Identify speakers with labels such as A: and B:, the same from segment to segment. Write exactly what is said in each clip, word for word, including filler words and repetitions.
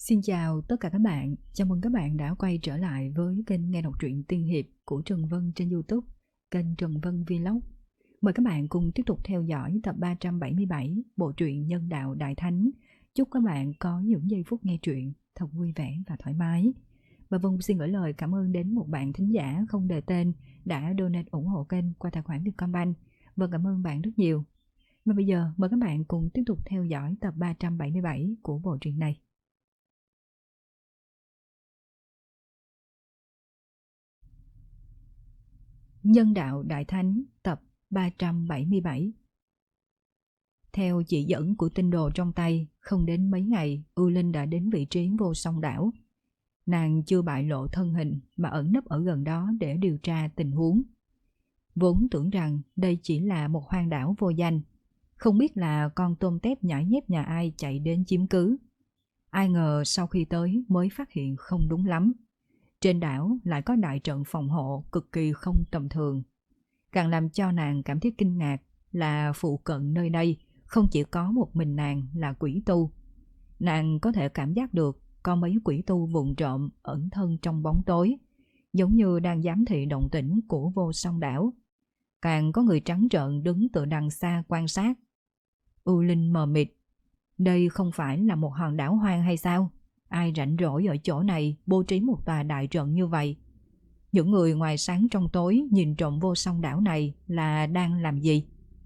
A: Xin chào tất cả các bạn, chào mừng các bạn đã quay trở lại với kênh nghe đọc truyện tiên hiệp của Trần Vân trên YouTube, kênh Trần Vân Vlog. Mời các bạn cùng tiếp tục theo dõi tập ba trăm bảy mươi bảy bộ truyện Nhân Đạo Đại Thánh. Chúc các bạn có những giây phút nghe truyện thật vui vẻ và thoải mái. Và Vân xin gửi lời cảm ơn đến một bạn thính giả không đề tên đã donate ủng hộ kênh qua tài khoản Vietcombank. Vâng, cảm ơn bạn rất nhiều. Và bây giờ mời các bạn cùng tiếp tục theo dõi tập ba trăm bảy mươi bảy của bộ truyện này. Nhân Đạo Đại Thánh tập ba trăm bảy mươi bảy. Theo chỉ dẫn của tinh đồ trong tay, không đến mấy ngày, Ưu Linh đã đến vị trí Vô Song Đảo. Nàng chưa bại lộ thân hình mà ẩn nấp ở gần đó để điều tra tình huống. Vốn tưởng rằng đây chỉ là một hoang đảo vô danh, không biết là con tôm tép nhãi nhép nhà ai chạy đến chiếm cứ. Ai ngờ sau khi tới mới phát hiện không đúng lắm. Trên đảo lại có đại trận phòng hộ cực kỳ không tầm thường. Càng làm cho nàng cảm thấy kinh ngạc là phụ cận nơi đây không chỉ có một mình nàng là quỷ tu. Nàng có thể cảm giác được có mấy quỷ tu vụng trộm ẩn thân trong bóng tối, giống như đang giám thị động tĩnh của Vô Song Đảo. Càng có người trắng trợn đứng từ đằng xa quan sát. Ưu Linh mờ mịt, đây không phải là một hòn đảo hoang hay sao? Ai rảnh rỗi ở chỗ này bố trí một tòa đại trận như vậy? Những người ngoài sáng trong tối nhìn trộm Vô Song Đảo này là đang làm gì?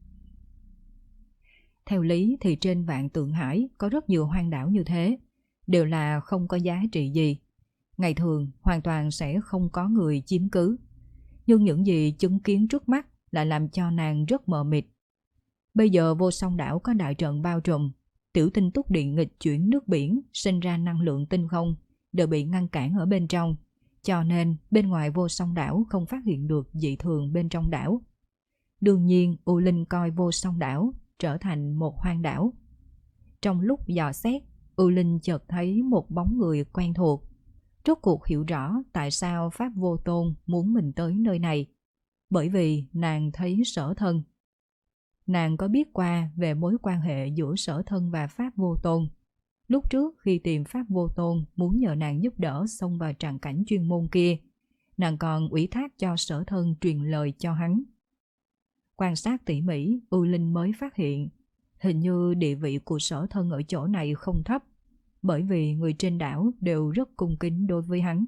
A: Theo lý thì trên Vạn Tượng Hải có rất nhiều hoang đảo như thế, đều là không có giá trị gì. Ngày thường hoàn toàn sẽ không có người chiếm cứ. Nhưng những gì chứng kiến trước mắt lại làm cho nàng rất mờ mịt. Bây giờ Vô Song Đảo có đại trận bao trùm, tiểu tinh túc điện nghịch chuyển nước biển sinh ra năng lượng tinh không đều bị ngăn cản ở bên trong, cho nên bên ngoài Vô Song Đảo không phát hiện được dị thường bên trong đảo. Đương nhiên U Linh coi Vô Song Đảo trở thành một hoang đảo. Trong lúc dò xét, U Linh chợt thấy một bóng người quen thuộc. Rốt cuộc hiểu rõ tại sao Pháp Vô Tôn muốn mình tới nơi này, bởi vì nàng thấy Sở Thân. Nàng có biết qua về mối quan hệ giữa Sở Thân và Pháp Vô Tôn. Lúc trước khi tìm Pháp Vô Tôn muốn nhờ nàng giúp đỡ xông vào tràng cảnh chuyên môn kia, nàng còn ủy thác cho Sở Thân truyền lời cho hắn. Quan sát tỉ mỉ, Ưu Linh mới phát hiện hình như địa vị của Sở Thân ở chỗ này không thấp, bởi vì người trên đảo đều rất cung kính đối với hắn.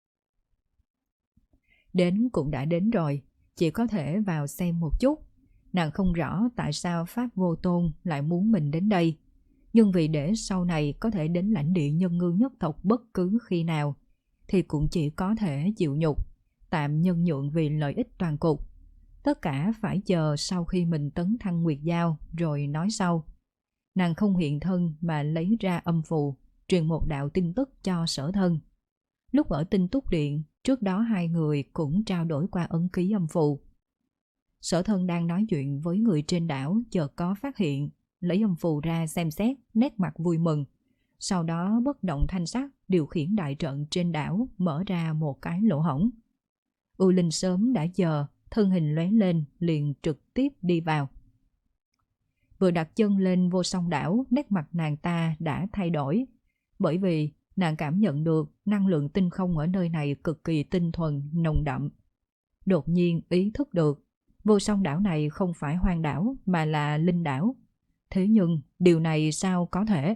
A: Đến cũng đã đến rồi, chỉ có thể vào xem một chút. Nàng không rõ tại sao Pháp Vô Tôn lại muốn mình đến đây, nhưng vì để sau này có thể đến lãnh địa Nhân Ngư nhất tộc bất cứ khi nào, thì cũng chỉ có thể chịu nhục, tạm nhân nhượng vì lợi ích toàn cục. Tất cả phải chờ sau khi mình tấn thăng Nguyệt Giao rồi nói sau. Nàng không hiện thân mà lấy ra âm phù, truyền một đạo tin tức cho Sở Thân. Lúc ở Tinh Túc Điện, trước đó hai người cũng trao đổi qua ấn ký âm phù. Sở Thân đang nói chuyện với người trên đảo chợt có phát hiện, lấy âm phù ra xem xét, nét mặt vui mừng. Sau đó bất động thanh sắc điều khiển đại trận trên đảo mở ra một cái lỗ hổng. U Linh sớm đã chờ, thân hình lóe lên liền trực tiếp đi vào. Vừa đặt chân lên Vô Song Đảo, nét mặt nàng ta đã thay đổi, bởi vì nàng cảm nhận được năng lượng tinh không ở nơi này cực kỳ tinh thuần, nồng đậm. Đột nhiên ý thức được Vô Song Đảo này không phải hoang đảo mà là linh đảo. Thế nhưng điều này sao có thể?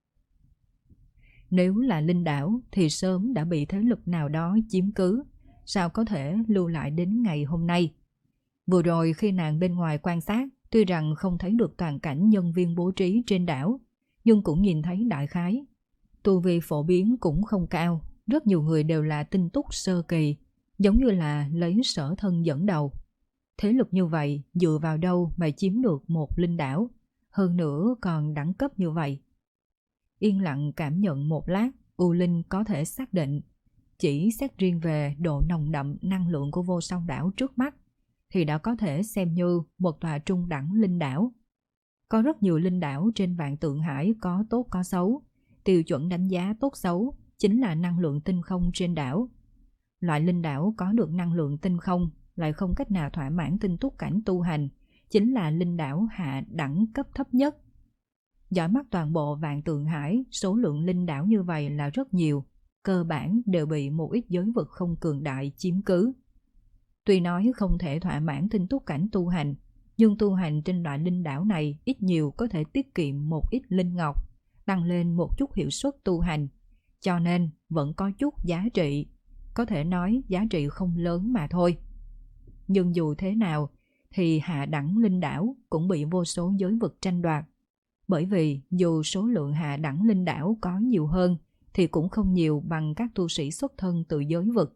A: Nếu là linh đảo thì sớm đã bị thế lực nào đó chiếm cứ, sao có thể lưu lại đến ngày hôm nay? Vừa rồi khi nàng bên ngoài quan sát, tuy rằng không thấy được toàn cảnh nhân viên bố trí trên đảo, nhưng cũng nhìn thấy đại khái. Tu vi phổ biến cũng không cao, rất nhiều người đều là tinh túc sơ kỳ, giống như là lấy Sở Thân dẫn đầu. Thế lực như vậy dựa vào đâu mà chiếm được một linh đảo, hơn nữa còn đẳng cấp như vậy? Yên lặng cảm nhận một lát, U Linh có thể xác định, chỉ xét riêng về độ nồng đậm năng lượng của Vô Song Đảo trước mắt, thì đã có thể xem như một tòa trung đẳng linh đảo. Có rất nhiều linh đảo trên Vạn Tượng Hải có tốt có xấu, tiêu chuẩn đánh giá tốt xấu chính là năng lượng tinh không trên đảo. Loại linh đảo có được năng lượng tinh không lại không cách nào thỏa mãn tinh túc cảnh tu hành, chính là linh đảo hạ đẳng cấp thấp nhất. Dõi mắt toàn bộ Vạn Tượng Hải, số lượng linh đảo như vậy là rất nhiều, cơ bản đều bị một ít giới vực không cường đại chiếm cứ. Tuy nói không thể thỏa mãn tinh túc cảnh tu hành, nhưng tu hành trên loại linh đảo này ít nhiều có thể tiết kiệm một ít linh ngọc, tăng lên một chút hiệu suất tu hành, cho nên vẫn có chút giá trị, có thể nói giá trị không lớn mà thôi. Nhưng dù thế nào thì hạ đẳng linh đảo cũng bị vô số giới vực tranh đoạt, bởi vì dù số lượng hạ đẳng linh đảo có nhiều hơn thì cũng không nhiều bằng các tu sĩ xuất thân từ giới vực.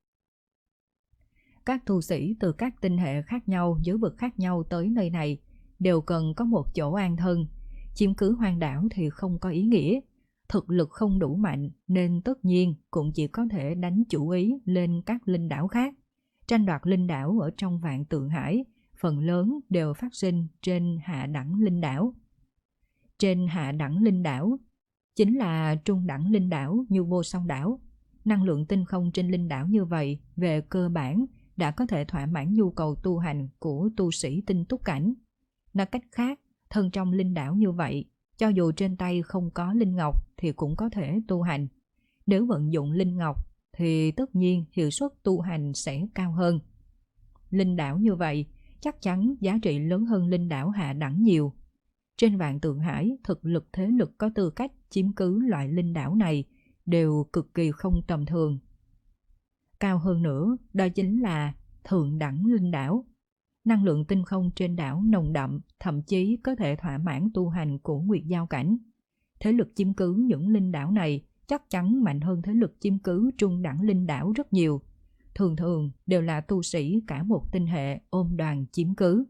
A: Các tu sĩ từ các tinh hệ khác nhau, giới vực khác nhau tới nơi này đều cần có một chỗ an thân. Chiếm cứ hoang đảo thì không có ý nghĩa, thực lực không đủ mạnh nên tất nhiên cũng chỉ có thể đánh chủ ý lên các linh đảo khác. Tranh đoạt linh đảo ở trong Vạn Tượng Hải phần lớn đều phát sinh trên hạ đẳng linh đảo. Trên hạ đẳng linh đảo chính là trung đẳng linh đảo như Vô Song đảo. Năng lượng tinh không trên linh đảo như vậy về cơ bản đã có thể thỏa mãn nhu cầu tu hành của tu sĩ tinh túc cảnh. Nói cách khác, thân trong linh đảo như vậy, cho dù trên tay không có linh ngọc thì cũng có thể tu hành. Nếu vận dụng linh ngọc thì tất nhiên hiệu suất tu hành sẽ cao hơn. Linh đảo như vậy chắc chắn giá trị lớn hơn linh đảo hạ đẳng nhiều. Trên Vạn Tượng Hải, thực lực thế lực có tư cách chiếm cứ loại linh đảo này đều cực kỳ không tầm thường. Cao hơn nữa, đó chính là thượng đẳng linh đảo. Năng lượng tinh không trên đảo nồng đậm, thậm chí có thể thỏa mãn tu hành của Nguyệt Giao cảnh. Thế lực chiếm cứ những linh đảo này chắc chắn mạnh hơn thế lực chiếm cứ trung đẳng linh đảo rất nhiều. Thường thường đều là tu sĩ cả một tinh hệ ôm đoàn chiếm cứ.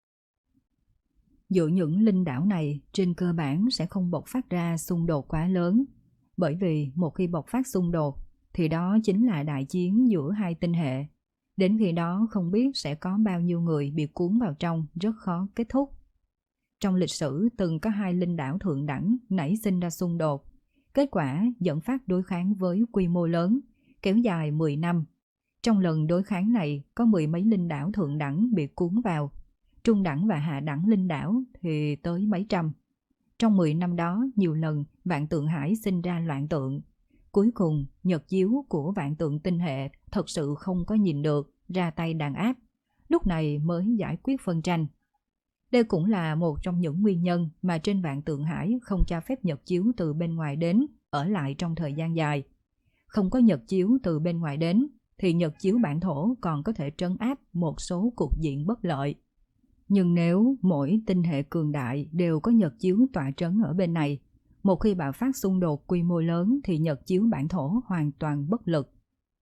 A: Giữa những linh đảo này trên cơ bản sẽ không bộc phát ra xung đột quá lớn, bởi vì một khi bộc phát xung đột thì đó chính là đại chiến giữa hai tinh hệ. Đến khi đó không biết sẽ có bao nhiêu người bị cuốn vào trong, rất khó kết thúc. Trong lịch sử từng có hai linh đảo thượng đẳng nảy sinh ra xung đột, kết quả dẫn phát đối kháng với quy mô lớn, kéo dài mười năm. Trong lần đối kháng này có mười mấy linh đảo thượng đẳng bị cuốn vào, trung đẳng và hạ đẳng linh đảo thì tới mấy trăm. Trong mười năm đó nhiều lần Vạn Tượng Hải sinh ra loạn tượng. Cuối cùng nhật chiếu của Vạn Tượng tinh hệ thật sự không có nhìn được, ra tay đàn áp, lúc này mới giải quyết phân tranh. Đây cũng là một trong những nguyên nhân mà trên Vạn Tượng Hải không cho phép nhật chiếu từ bên ngoài đến ở lại trong thời gian dài. Không có nhật chiếu từ bên ngoài đến thì nhật chiếu bản thổ còn có thể trấn áp một số cục diện bất lợi. Nhưng nếu mỗi tinh hệ cường đại đều có nhật chiếu tọa trấn ở bên này, một khi bạo phát xung đột quy mô lớn thì nhật chiếu bản thổ hoàn toàn bất lực.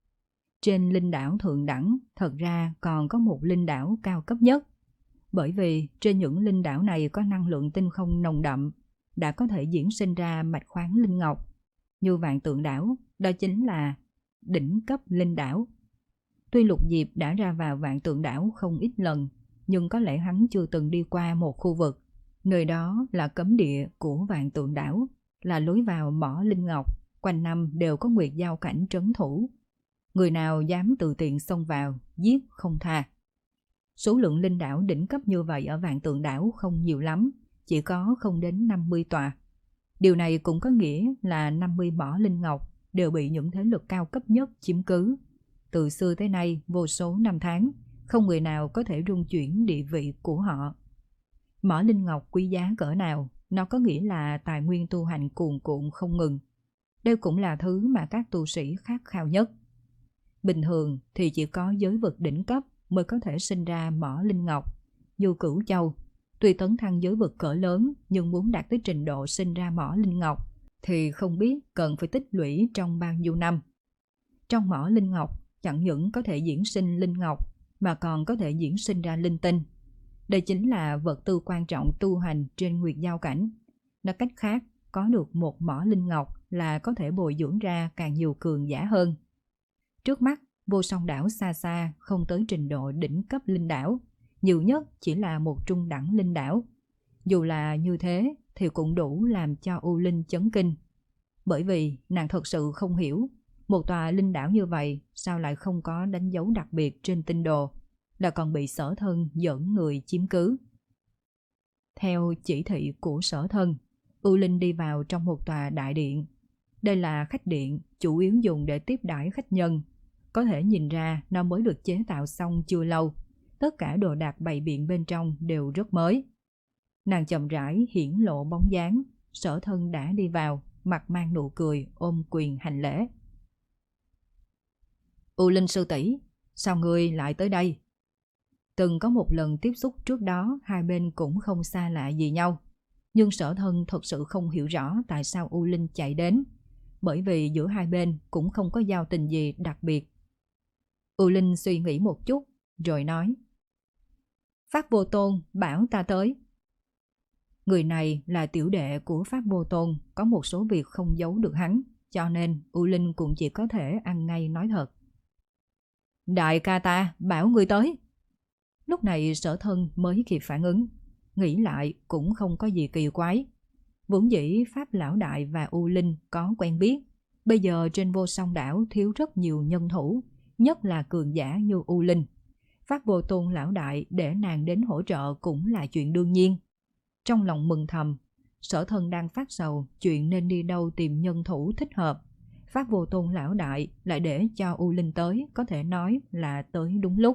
A: Trên linh đảo thượng đẳng thật ra còn có một linh đảo cao cấp nhất, bởi vì trên những linh đảo này có năng lượng tinh không nồng đậm, đã có thể diễn sinh ra mạch khoáng linh ngọc. Như Vạn Tượng đảo, đó chính là đỉnh cấp linh đảo. Tuy Lục Diệp đã ra vào Vạn Tượng đảo không ít lần, nhưng có lẽ hắn chưa từng đi qua một khu vực. Nơi đó là cấm địa của Vạn Tượng đảo, là lối vào mỏ linh ngọc, quanh năm đều có Nguyệt Giao cảnh trấn thủ. Người nào dám tự tiện xông vào, giết không tha. Số lượng linh đảo đỉnh cấp như vậy ở Vạn Tượng đảo không nhiều lắm, chỉ có không đến năm mươi tòa. Điều này cũng có nghĩa là năm mươi mỏ linh ngọc đều bị những thế lực cao cấp nhất chiếm cứ. Từ xưa tới nay, vô số năm tháng, không người nào có thể rung chuyển địa vị của họ. Mỏ linh ngọc quý giá cỡ nào, nó có nghĩa là tài nguyên tu hành cuồn cuộn không ngừng. Đây cũng là thứ mà các tu sĩ khát khao nhất. Bình thường thì chỉ có giới vực đỉnh cấp mới có thể sinh ra mỏ linh ngọc. Như Cửu Châu, tuy tấn thăng giới vực cỡ lớn nhưng muốn đạt tới trình độ sinh ra mỏ linh ngọc thì không biết cần phải tích lũy trong bao nhiêu năm. Trong mỏ linh ngọc chẳng những có thể diễn sinh linh ngọc mà còn có thể diễn sinh ra linh tinh. Đây chính là vật tư quan trọng tu hành trên Nguyệt Giao cảnh. Nói cách khác, có được một mỏ linh ngọc là có thể bồi dưỡng ra càng nhiều cường giả hơn. Trước mắt, Vô Song đảo xa xa không tới trình độ đỉnh cấp linh đảo, nhiều nhất chỉ là một trung đẳng linh đảo. Dù là như thế thì cũng đủ làm cho U Linh chấn kinh. Bởi vì nàng thật sự không hiểu, một tòa linh đảo như vậy sao lại không có đánh dấu đặc biệt trên tinh đồ, là còn bị Sở Thân dẫn người chiếm cứ. Theo chỉ thị của Sở Thân, U Linh đi vào trong một tòa đại điện. Đây là khách điện chủ yếu dùng để tiếp đãi khách nhân. Có thể nhìn ra nó mới được chế tạo xong chưa lâu. Tất cả đồ đạc bày biện bên trong đều rất mới. Nàng chậm rãi hiển lộ bóng dáng. Sở Thân đã đi vào, mặt mang nụ cười, ôm quyền hành lễ. U Linh sư tỷ, sao ngươi lại tới đây? Từng có một lần tiếp xúc trước đó, hai bên cũng không xa lạ gì nhau. Nhưng Sở Thân thật sự không hiểu rõ tại sao U Linh chạy đến, bởi vì giữa hai bên cũng không có giao tình gì đặc biệt. U Linh suy nghĩ một chút, rồi nói: Pháp Vô Tôn bảo ta tới. Người này là tiểu đệ của Pháp Vô Tôn, có một số việc không giấu được hắn, cho nên U Linh cũng chỉ có thể ăn ngay nói thật. Đại ca ta bảo người tới. Lúc này Sở Thân mới kịp phản ứng, nghĩ lại cũng không có gì kỳ quái. Vốn dĩ Pháp Lão Đại và U Linh có quen biết, bây giờ trên Vô Song đảo thiếu rất nhiều nhân thủ, nhất là cường giả như U Linh. Pháp Vô Tôn Lão Đại để nàng đến hỗ trợ cũng là chuyện đương nhiên. Trong lòng mừng thầm, Sở Thân đang phát sầu chuyện nên đi đâu tìm nhân thủ thích hợp. Pháp Vô Tôn Lão Đại lại để cho U Linh tới, có thể nói là tới đúng lúc.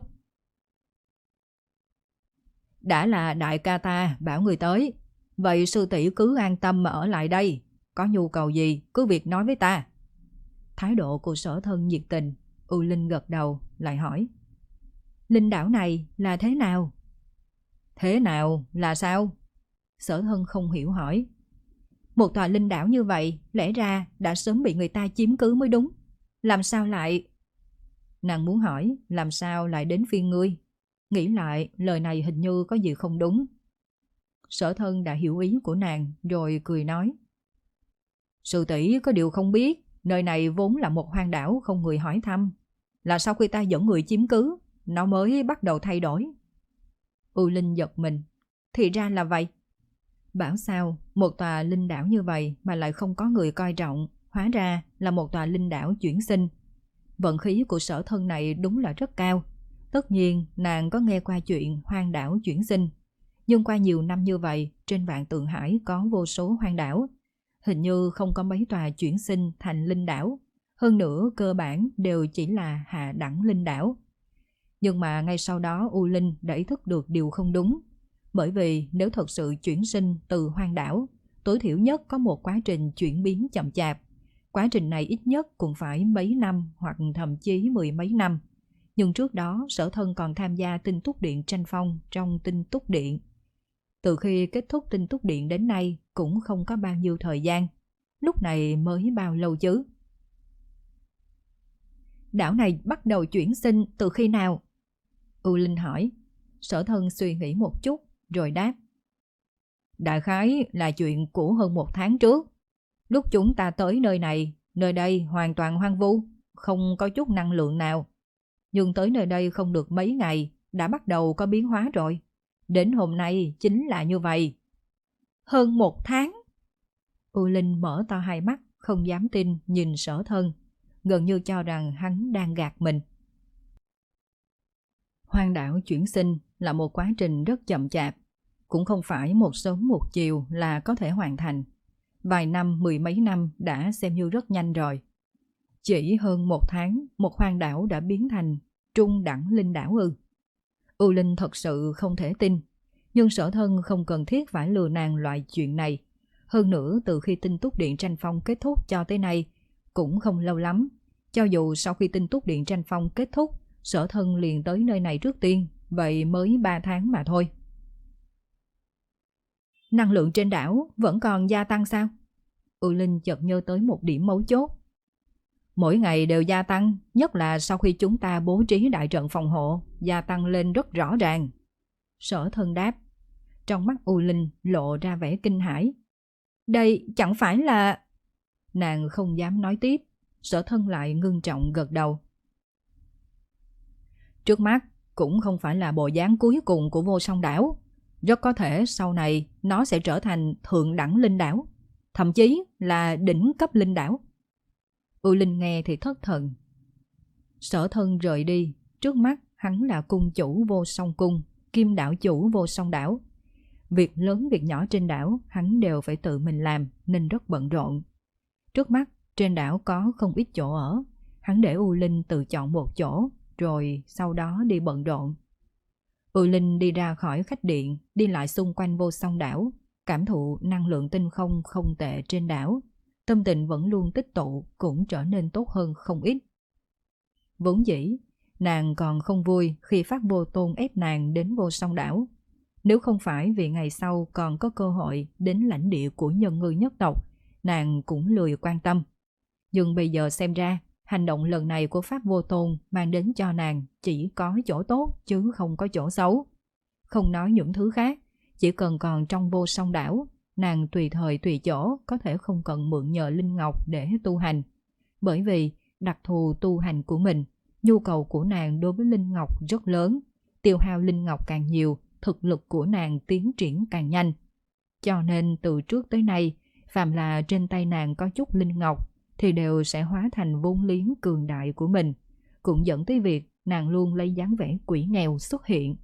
A: Đã là đại ca ta bảo người tới, vậy sư tỷ cứ an tâm mà ở lại đây. Có nhu cầu gì cứ việc nói với ta. Thái độ của Sở Thân nhiệt tình. U Linh gật đầu lại hỏi: Linh đảo này là thế nào? Thế nào là sao? Sở Thân không hiểu hỏi. Một tòa linh đảo như vậy lẽ ra đã sớm bị người ta chiếm cứ mới đúng. Làm sao lại... Nàng muốn hỏi làm sao lại đến phiên ngươi. Nghĩ lại lời này hình như có gì không đúng. Sở Thân đã hiểu ý của nàng rồi cười nói: Sư tỷ có điều không biết, nơi này vốn là một hoang đảo không người hỏi thăm. Là sau khi ta dẫn người chiếm cứ, nó mới bắt đầu thay đổi. U Linh giật mình. Thì ra là vậy. Bảo sao một tòa linh đảo như vậy mà lại không có người coi trọng, hóa ra là một tòa linh đảo chuyển sinh. Vận khí của Sở Thân này đúng là rất cao. Tất nhiên nàng có nghe qua chuyện hoang đảo chuyển sinh, nhưng qua nhiều năm như vậy trên vạn Tượng Hải có vô số hoang đảo, hình như không có mấy tòa chuyển sinh thành linh đảo. Hơn nữa cơ bản đều chỉ là hạ đẳng linh đảo. Nhưng mà ngay sau đó U Linh đã ý thức được điều không đúng. Bởi vì nếu thật sự chuyển sinh từ hoang đảo, tối thiểu nhất có một quá trình chuyển biến chậm chạp. Quá trình này ít nhất cũng phải mấy năm hoặc thậm chí mười mấy năm. Nhưng trước đó Sở Thân còn tham gia Tinh Túc Điện tranh phong trong Tinh Túc Điện. Từ khi kết thúc Tinh Túc Điện đến nay cũng không có bao nhiêu thời gian. Lúc này mới bao lâu chứ? Đảo này bắt đầu chuyển sinh từ khi nào? U Linh hỏi. Sở Thân suy nghĩ một chút rồi đáp: Đại khái là chuyện của hơn một tháng trước. Lúc chúng ta tới nơi này, nơi đây hoàn toàn hoang vu, không có chút năng lượng nào. Nhưng tới nơi đây không được mấy ngày đã bắt đầu có biến hóa rồi. Đến hôm nay chính là như vậy. Hơn một tháng? U Linh mở to hai mắt, không dám tin nhìn Sở Thân, gần như cho rằng hắn đang gạt mình. Hoang đảo chuyển sinh là một quá trình rất chậm chạp, cũng không phải một sớm một chiều là có thể hoàn thành. Vài năm, mười mấy năm đã xem như rất nhanh rồi. Chỉ hơn một tháng, một hoang đảo đã biến thành trung đẳng linh đảo ư? U Linh thật sự không thể tin, nhưng Sở Thân không cần thiết phải lừa nàng loại chuyện này. Hơn nữa từ khi Tinh Túc Điện tranh phong kết thúc cho tới nay cũng không lâu lắm. Cho dù sau khi Tinh Túc Điện tranh phong kết thúc, Sở Thân liền tới nơi này trước tiên, vậy mới ba tháng mà thôi. Năng lượng trên đảo vẫn còn gia tăng sao? U Linh chợt nhớ tới một điểm mấu chốt. Mỗi ngày đều gia tăng, nhất là sau khi chúng ta bố trí đại trận phòng hộ, gia tăng lên rất rõ ràng. Sở Thân đáp. Trong mắt U Linh lộ ra vẻ kinh hãi. Đây chẳng phải là... Nàng không dám nói tiếp. Sở Thân lại ngưng trọng gật đầu. Trước mắt cũng không phải là bộ dáng cuối cùng của Vô Song đảo. Rất có thể sau này nó sẽ trở thành thượng đẳng linh đảo, thậm chí là đỉnh cấp linh đảo. U Linh nghe thì thất thần. Sở Thân rời đi. Trước mắt hắn là cung chủ Vô Song cung, kim đảo chủ Vô Song đảo. Việc lớn việc nhỏ trên đảo hắn đều phải tự mình làm nên rất bận rộn. Trước mắt trên đảo có không ít chỗ ở, hắn để U Linh tự chọn một chỗ rồi sau đó đi bận rộn. U Linh đi ra khỏi khách điện, đi lại xung quanh Vô Song đảo, cảm thụ năng lượng tinh không không tệ trên đảo. Tâm tình vẫn luôn tích tụ cũng trở nên tốt hơn không ít. Vốn dĩ, nàng còn không vui khi Pháp Vô Tôn ép nàng đến Vô Song đảo. Nếu không phải vì ngày sau còn có cơ hội đến lãnh địa của nhân ngư nhất tộc, nàng cũng lười quan tâm. Nhưng bây giờ xem ra, hành động lần này của Pháp Vô Tôn mang đến cho nàng chỉ có chỗ tốt chứ không có chỗ xấu. Không nói những thứ khác, chỉ cần còn trong Vô Song đảo, nàng tùy thời tùy chỗ có thể không cần mượn nhờ Linh Ngọc để tu hành. Bởi vì đặc thù tu hành của mình, nhu cầu của nàng đối với Linh Ngọc rất lớn, tiêu hao Linh Ngọc càng nhiều, thực lực của nàng tiến triển càng nhanh. Cho nên từ trước tới nay, phàm là trên tay nàng có chút Linh Ngọc thì đều sẽ hóa thành vốn liếng cường đại của mình, cũng dẫn tới việc nàng luôn lấy dáng vẻ quỷ nghèo xuất hiện.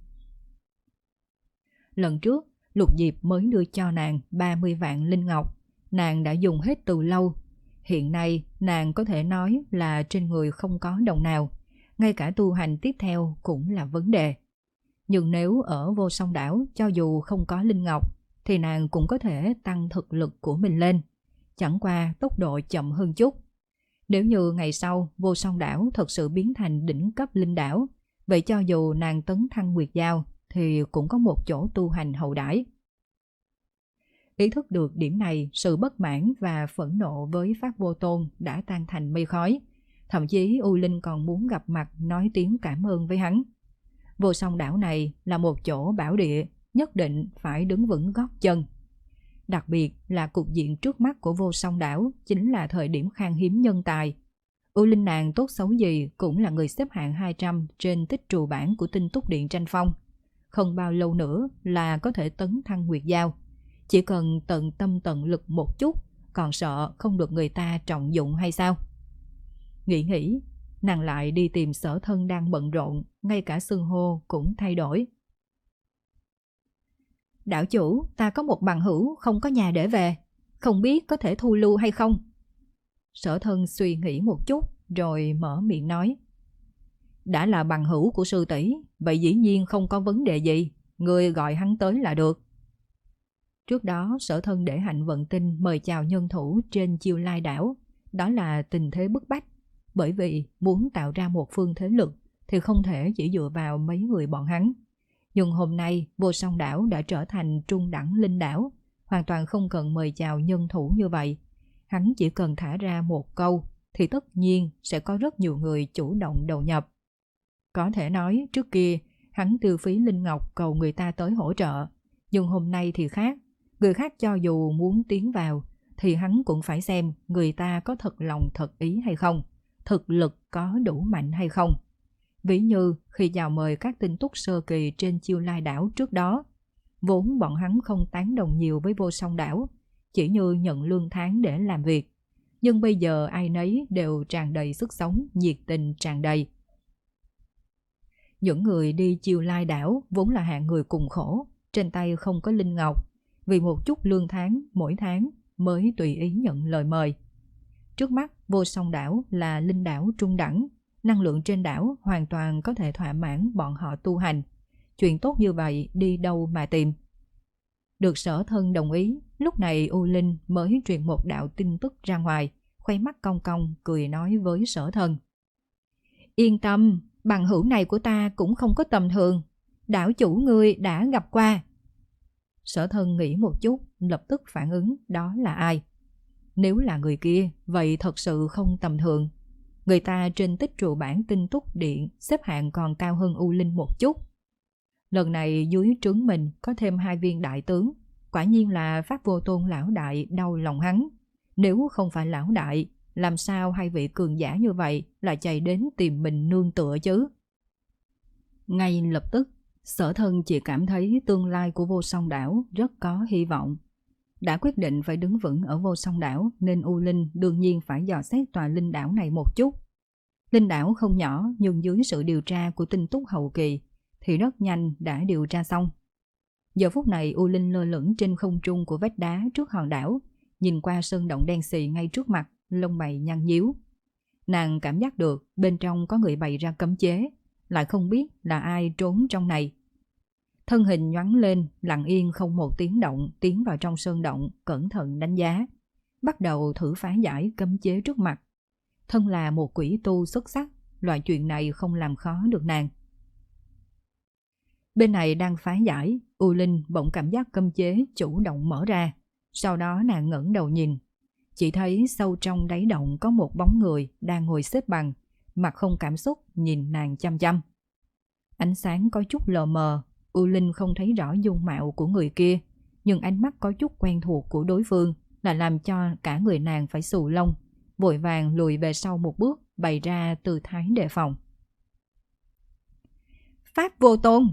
A: Lần trước, Lục Diệp mới đưa cho nàng ba mươi vạn Linh Ngọc, nàng đã dùng hết từ lâu. Hiện nay, nàng có thể nói là trên người không có đồng nào, ngay cả tu hành tiếp theo cũng là vấn đề. Nhưng nếu ở Vô Song đảo cho dù không có Linh Ngọc thì nàng cũng có thể tăng thực lực của mình lên, chẳng qua tốc độ chậm hơn chút. Nếu như ngày sau Vô Song đảo thật sự biến thành đỉnh cấp linh đảo, vậy cho dù nàng tấn thăng Nguyệt Giao thì cũng có một chỗ tu hành hậu đãi. Ý thức được điểm này, sự bất mãn và phẫn nộ với Pháp Vô Tôn đã tan thành mây khói. Thậm chí U Linh còn muốn gặp mặt nói tiếng cảm ơn với hắn. Vô Song đảo này là một chỗ bảo địa, nhất định phải đứng vững gót chân. Đặc biệt là cục diện trước mắt của Vô Song đảo chính là thời điểm khan hiếm nhân tài. U Linh nàng tốt xấu gì cũng là người xếp hạng hai trăm trên tích trù bảng của Tinh Túc Điện Tranh Phong. Không bao lâu nữa là có thể tấn thăng Nguyệt Giao. Chỉ cần tận tâm tận lực một chút, còn sợ không được người ta trọng dụng hay sao? Nghĩ nghĩ, nàng lại đi tìm Sở Thân đang bận rộn, ngay cả xưng hô cũng thay đổi. Đảo chủ, ta có một bằng hữu không có nhà để về, không biết có thể thu lưu hay không? Sở Thân suy nghĩ một chút rồi mở miệng nói. Đã là bằng hữu của sư tỷ, vậy dĩ nhiên không có vấn đề gì, người gọi hắn tới là được. Trước đó Sở Thân để Hạnh Vận Tinh mời chào nhân thủ trên Chiêu Lai đảo, đó là tình thế bức bách, bởi vì muốn tạo ra một phương thế lực thì không thể chỉ dựa vào mấy người bọn hắn. Nhưng hôm nay Vô Song đảo đã trở thành trung đẳng linh đảo, hoàn toàn không cần mời chào nhân thủ như vậy. Hắn chỉ cần thả ra một câu thì tất nhiên sẽ có rất nhiều người chủ động đầu nhập. Có thể nói trước kia hắn tiêu phí Linh Ngọc cầu người ta tới hỗ trợ, nhưng hôm nay thì khác. Người khác cho dù muốn tiến vào thì hắn cũng phải xem người ta có thật lòng thật ý hay không, thực lực có đủ mạnh hay không. Ví như khi chào mời các Tinh Túc sơ kỳ trên Chiêu Lai đảo trước đó, vốn bọn hắn không tán đồng nhiều với Vô Song đảo, chỉ như nhận lương tháng để làm việc. Nhưng bây giờ ai nấy đều tràn đầy sức sống, nhiệt tình tràn đầy. Những người đi Chiêu Lai đảo vốn là hạng người cùng khổ, trên tay không có Linh Ngọc, vì một chút lương tháng mỗi tháng mới tùy ý nhận lời mời. Trước mắt Vô Song đảo là linh đảo trung đẳng, năng lượng trên đảo hoàn toàn có thể thỏa mãn bọn họ tu hành. Chuyện tốt như vậy đi đâu mà tìm? Được Sở Thân đồng ý, lúc này U Linh mới truyền một đạo tin tức ra ngoài, khoe mắt cong cong cười nói với Sở Thân. Yên tâm, bằng hữu này của ta cũng không có tầm thường, đảo chủ ngươi đã gặp qua. Sở Thân nghĩ một chút, lập tức phản ứng đó là ai. Nếu là người kia, vậy thật sự không tầm thường. Người ta trên tích trụ bảng Tinh Túc Điện xếp hạng còn cao hơn U Linh một chút. Lần này dưới trướng mình có thêm hai viên đại tướng, quả nhiên là Pháp Vô Tôn lão đại đau lòng hắn. Nếu không phải lão đại, làm sao hai vị cường giả như vậy lại chạy đến tìm mình nương tựa chứ? Ngay lập tức, Sở Thân chỉ cảm thấy tương lai của Vô Song đảo rất có hy vọng. Đã quyết định phải đứng vững ở Vô Song đảo nên U Linh đương nhiên phải dò xét tòa linh đảo này một chút. Linh đảo không nhỏ nhưng dưới sự điều tra của Tinh Túc hậu kỳ thì rất nhanh đã điều tra xong. Giờ phút này U Linh lơ lửng trên không trung của vách đá trước hòn đảo, nhìn qua sơn động đen xì ngay trước mặt, lông mày nhăn nhíu. Nàng cảm giác được bên trong có người bày ra cấm chế, lại không biết là ai trốn trong này. Thân hình nhoắn lên, lặng yên không một tiếng động tiến vào trong sơn động, cẩn thận đánh giá, bắt đầu thử phá giải cấm chế trước mặt. Thân là một quỷ tu xuất sắc, loại chuyện này không làm khó được nàng. Bên này đang phá giải, U Linh bỗng cảm giác cấm chế chủ động mở ra. Sau đó nàng ngẩng đầu nhìn, chỉ thấy sâu trong đáy động có một bóng người đang ngồi xếp bằng, mặt không cảm xúc nhìn nàng chăm chăm. Ánh sáng có chút lờ mờ, U Linh không thấy rõ dung mạo của người kia, nhưng ánh mắt có chút quen thuộc của đối phương là làm cho cả người nàng phải xù lông, vội vàng lùi về sau một bước, bày ra tư thái đề phòng. Pháp Vô Tôn!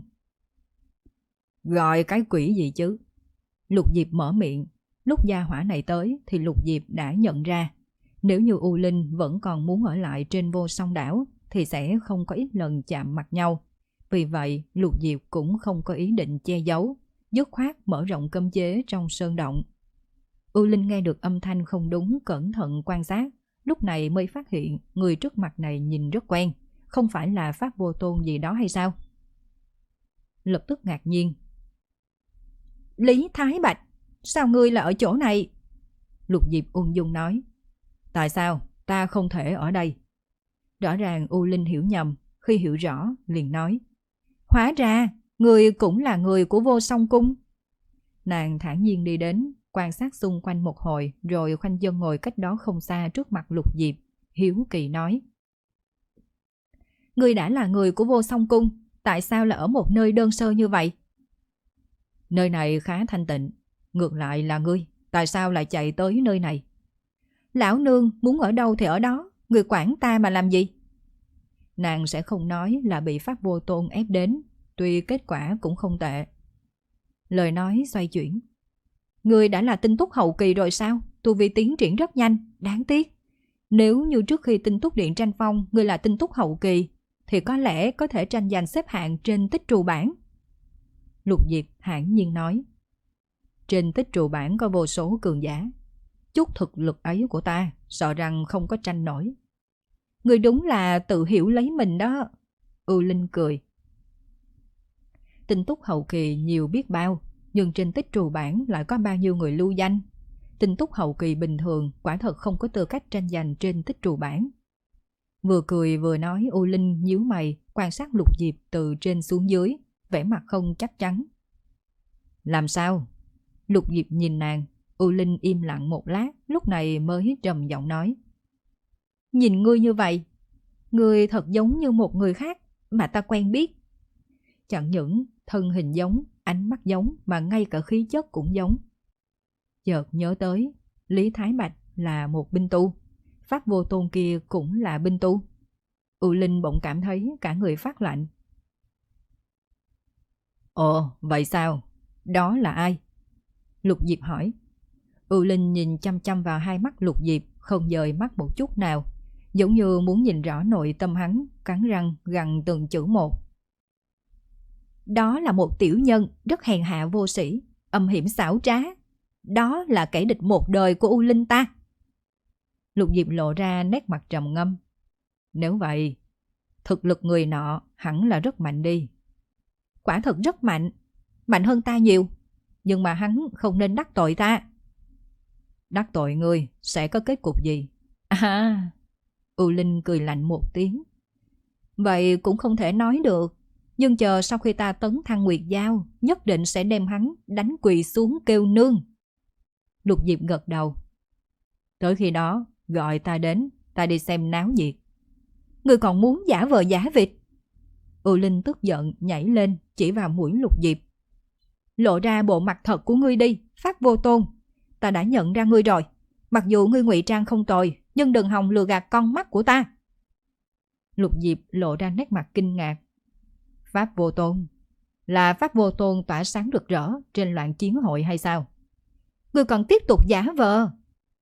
A: Gọi cái quỷ gì chứ? Lục Diệp mở miệng. Lúc gia hỏa này tới thì Lục Diệp đã nhận ra, nếu như U Linh vẫn còn muốn ở lại trên Vô Song đảo thì sẽ không có ít lần chạm mặt nhau. Vì vậy Lục Diệp cũng không có ý định che giấu, dứt khoát mở rộng cấm chế trong sơn động. U Linh nghe được âm thanh không đúng, cẩn thận quan sát, lúc này mới phát hiện người trước mặt này nhìn rất quen, không phải là Pháp Vô Tôn gì đó hay sao? Lập tức ngạc nhiên. Lý Thái Bạch, sao ngươi là ở chỗ này? Lục Diệp ung dung nói. Tại sao ta không thể ở đây? Rõ ràng U Linh hiểu nhầm, khi hiểu rõ liền nói. Hóa ra ngươi cũng là người của Vô Song Cung. Nàng thản nhiên đi đến, quan sát xung quanh một hồi, rồi khoanh chân ngồi cách đó không xa trước mặt Lục Diệp, hiếu kỳ nói. Ngươi đã là người của Vô Song Cung, tại sao là ở một nơi đơn sơ như vậy? Nơi này khá thanh tịnh, ngược lại là ngươi, tại sao lại chạy tới nơi này? Lão nương muốn ở đâu thì ở đó, người quản ta mà làm gì? Nàng sẽ không nói là bị Pháp Vô Tôn ép đến, tuy kết quả cũng không tệ. Lời nói xoay chuyển. Ngươi đã là tinh túc hậu kỳ rồi sao? Tu vi tiến triển rất nhanh, đáng tiếc. Nếu như trước khi tinh túc điện tranh phong ngươi là tinh túc hậu kỳ, thì có lẽ có thể tranh giành xếp hạng trên tích trù bảng. Lục Diệp hãn nhiên nói. Trên tích trù bảng có vô số cường giả, chút thực lực ấy của ta sợ rằng không có tranh nổi. Ngươi đúng là tự hiểu lấy mình đó. U Linh cười. Tinh túc hậu kỳ nhiều biết bao, nhưng trên tích trù bảng lại có bao nhiêu người lưu danh. Tinh túc hậu kỳ bình thường quả thật không có tư cách tranh giành trên tích trù bảng. Vừa cười vừa nói, U Linh nhíu mày quan sát Lục Diệp từ trên xuống dưới, vẻ mặt không chắc chắn. Làm sao? Lục Diệp nhìn nàng. U Linh im lặng một lát, lúc này mới trầm giọng nói. Nhìn ngươi như vậy, ngươi thật giống như một người khác mà ta quen biết. Chẳng những thân hình giống, ánh mắt giống, mà ngay cả khí chất cũng giống. Chợt nhớ tới, Lý Thái Bạch là một binh tu, Pháp Vô Tôn kia cũng là binh tu. U Linh bỗng cảm thấy cả người phát lạnh. Ồ, vậy sao? Đó là ai? Lục Diệp hỏi. U Linh nhìn chăm chăm vào hai mắt Lục Diệp, không dời mắt một chút nào, giống như muốn nhìn rõ nội tâm hắn, cắn răng gằn từng chữ một. Đó là một tiểu nhân rất hèn hạ vô sĩ, âm hiểm xảo trá. Đó là kẻ địch một đời của U Linh ta. Lục Diệp lộ ra nét mặt trầm ngâm. Nếu vậy, thực lực người nọ hẳn là rất mạnh đi. Quả thật rất mạnh, mạnh hơn ta nhiều. Nhưng mà hắn không nên đắc tội ta. Đắc tội ngươi sẽ có kết cục gì? À, U Linh cười lạnh một tiếng. Vậy cũng không thể nói được. Nhưng chờ sau khi ta tấn thăng Nguyệt Giao, nhất định sẽ đem hắn đánh quỳ xuống kêu nương. Lục Diệp gật đầu. Tới khi đó gọi ta đến, ta đi xem náo nhiệt. Ngươi còn muốn giả vờ giả vịt? U Linh tức giận nhảy lên, chỉ vào mũi Lục Diệp. Lộ ra bộ mặt thật của ngươi đi, Pháp Vô Tôn. Ta đã nhận ra ngươi rồi. Mặc dù ngươi ngụy trang không tồi, nhưng đừng hòng lừa gạt con mắt của ta. Lục Diệp lộ ra nét mặt kinh ngạc. Pháp Vô Tôn? Là Pháp Vô Tôn tỏa sáng rực rỡ trên loạn chiến hội hay sao? Ngươi còn tiếp tục giả vờ?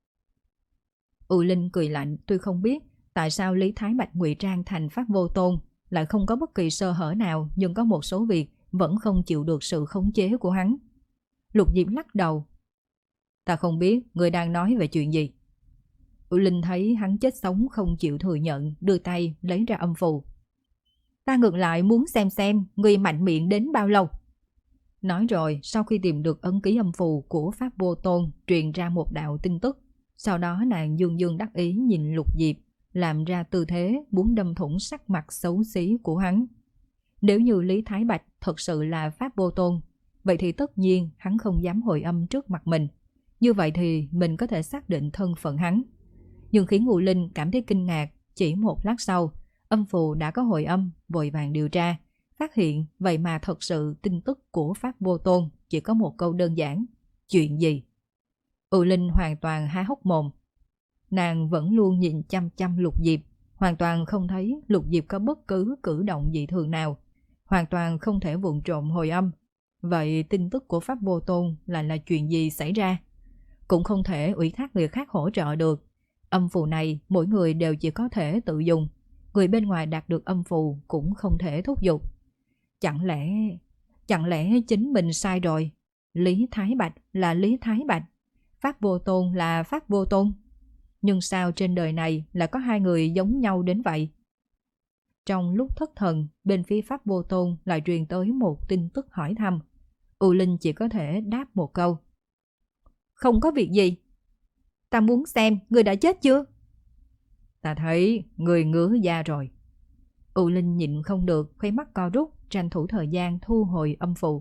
A: U Linh cười lạnh, tuy không biết tại sao Lý Thái Bạch ngụy trang thành Pháp Vô Tôn, lại không có bất kỳ sơ hở nào, nhưng có một số việc vẫn không chịu được sự khống chế của hắn. Lục Diệp lắc đầu. Ta không biết người đang nói về chuyện gì. U Linh thấy hắn chết sống không chịu thừa nhận, đưa tay lấy ra âm phù. Ta ngược lại muốn xem xem người mạnh miệng đến bao lâu. Nói rồi, sau khi tìm được ấn ký âm phù của Pháp Vô Tôn, truyền ra một đạo tin tức. Sau đó nàng dương dương đắc ý nhìn Lục Diệp, làm ra tư thế muốn đâm thủng sắc mặt xấu xí của hắn. Nếu như Lý Thái Bạch thật sự là Pháp Vô Tôn, vậy thì tất nhiên hắn không dám hồi âm trước mặt mình. Như vậy thì mình có thể xác định thân phận hắn. Nhưng khiến U Linh cảm thấy kinh ngạc, chỉ một lát sau, âm phù đã có hồi âm, vội vàng điều tra, phát hiện vậy mà thật sự tin tức của Pháp Vô Tôn chỉ có một câu đơn giản. Chuyện gì? U Linh hoàn toàn há hốc mồm. Nàng vẫn luôn nhìn chăm chăm Lục Diệp, hoàn toàn không thấy Lục Diệp có bất cứ cử động dị thường nào, hoàn toàn không thể vụng trộm hồi âm. Vậy tin tức của Pháp Vô Tôn lại là chuyện gì xảy ra? Cũng không thể ủy thác người khác hỗ trợ được. Âm phù này mỗi người đều chỉ có thể tự dùng, người bên ngoài đạt được âm phù cũng không thể thúc giục. Chẳng lẽ, chẳng lẽ chính mình sai rồi? Lý Thái Bạch là Lý Thái Bạch, Pháp Vô Tôn là Pháp Vô Tôn. Nhưng sao trên đời này lại có hai người giống nhau đến vậy? Trong lúc thất thần, bên phía Pháp Vô Tôn lại truyền tới một tin tức hỏi thăm. U Linh chỉ có thể đáp một câu. Không có việc gì. Ta muốn xem người đã chết chưa? Ta thấy người ngứa da rồi. U Linh nhịn không được, khóe mắt co rút, tranh thủ thời gian thu hồi âm phù.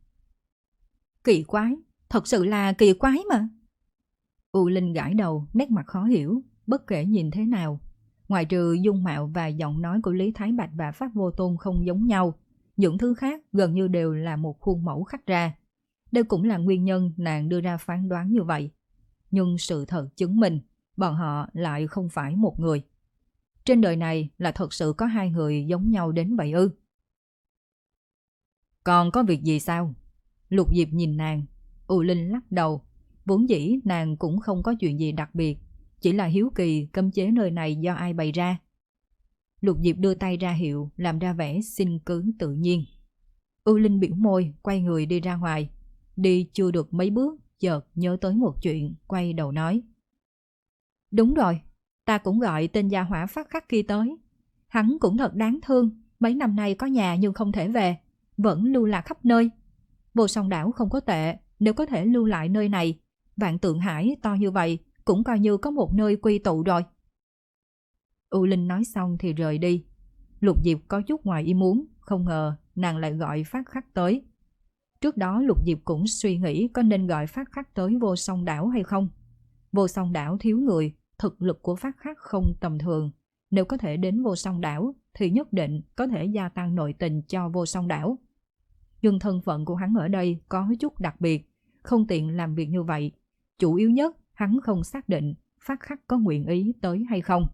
A: Kỳ quái, thật sự là kỳ quái mà. U Linh gãi đầu, nét mặt khó hiểu, bất kể nhìn thế nào. Ngoài trừ dung mạo và giọng nói của Lý Thái Bạch và Pháp Vô Tôn không giống nhau, những thứ khác gần như đều là một khuôn mẫu khắc ra. Đây cũng là nguyên nhân nàng đưa ra phán đoán như vậy. Nhưng sự thật chứng minh, bọn họ lại không phải một người. Trên đời này là thật sự có hai người giống nhau đến vậy ư? Còn có việc gì sao? Lục Diệp nhìn nàng. U Linh lắc đầu. Vốn dĩ nàng cũng không có chuyện gì đặc biệt, chỉ là hiếu kỳ cấm chế nơi này do ai bày ra. Lục Diệp đưa tay ra hiệu, làm ra vẻ xin cứ tự nhiên. U Linh biểu môi, quay người đi ra ngoài. Đi chưa được mấy bước, chợt nhớ tới một chuyện, quay đầu nói. Đúng rồi, ta cũng gọi tên gia hỏa phát khắc kia tới. Hắn cũng thật đáng thương, mấy năm nay có nhà nhưng không thể về, vẫn lưu lạc khắp nơi. Vô Song Đảo không có tệ, nếu có thể lưu lại nơi này, Vạn Tượng Hải to như vậy cũng coi như có một nơi quy tụ rồi. U Linh nói xong thì rời đi. Lục Diệp có chút ngoài ý muốn, không ngờ nàng lại gọi phát khắc tới. Trước đó Lục Diệp cũng suy nghĩ có nên gọi phát khắc tới Vô Song Đảo hay không. Vô Song Đảo thiếu người, thực lực của phát khắc không tầm thường. Nếu có thể đến Vô Song Đảo thì nhất định có thể gia tăng nội tình cho Vô Song Đảo. Nhưng thân phận của hắn ở đây có chút đặc biệt, không tiện làm việc như vậy. Chủ yếu nhất, hắn không xác định phát khắc có nguyện ý tới hay không.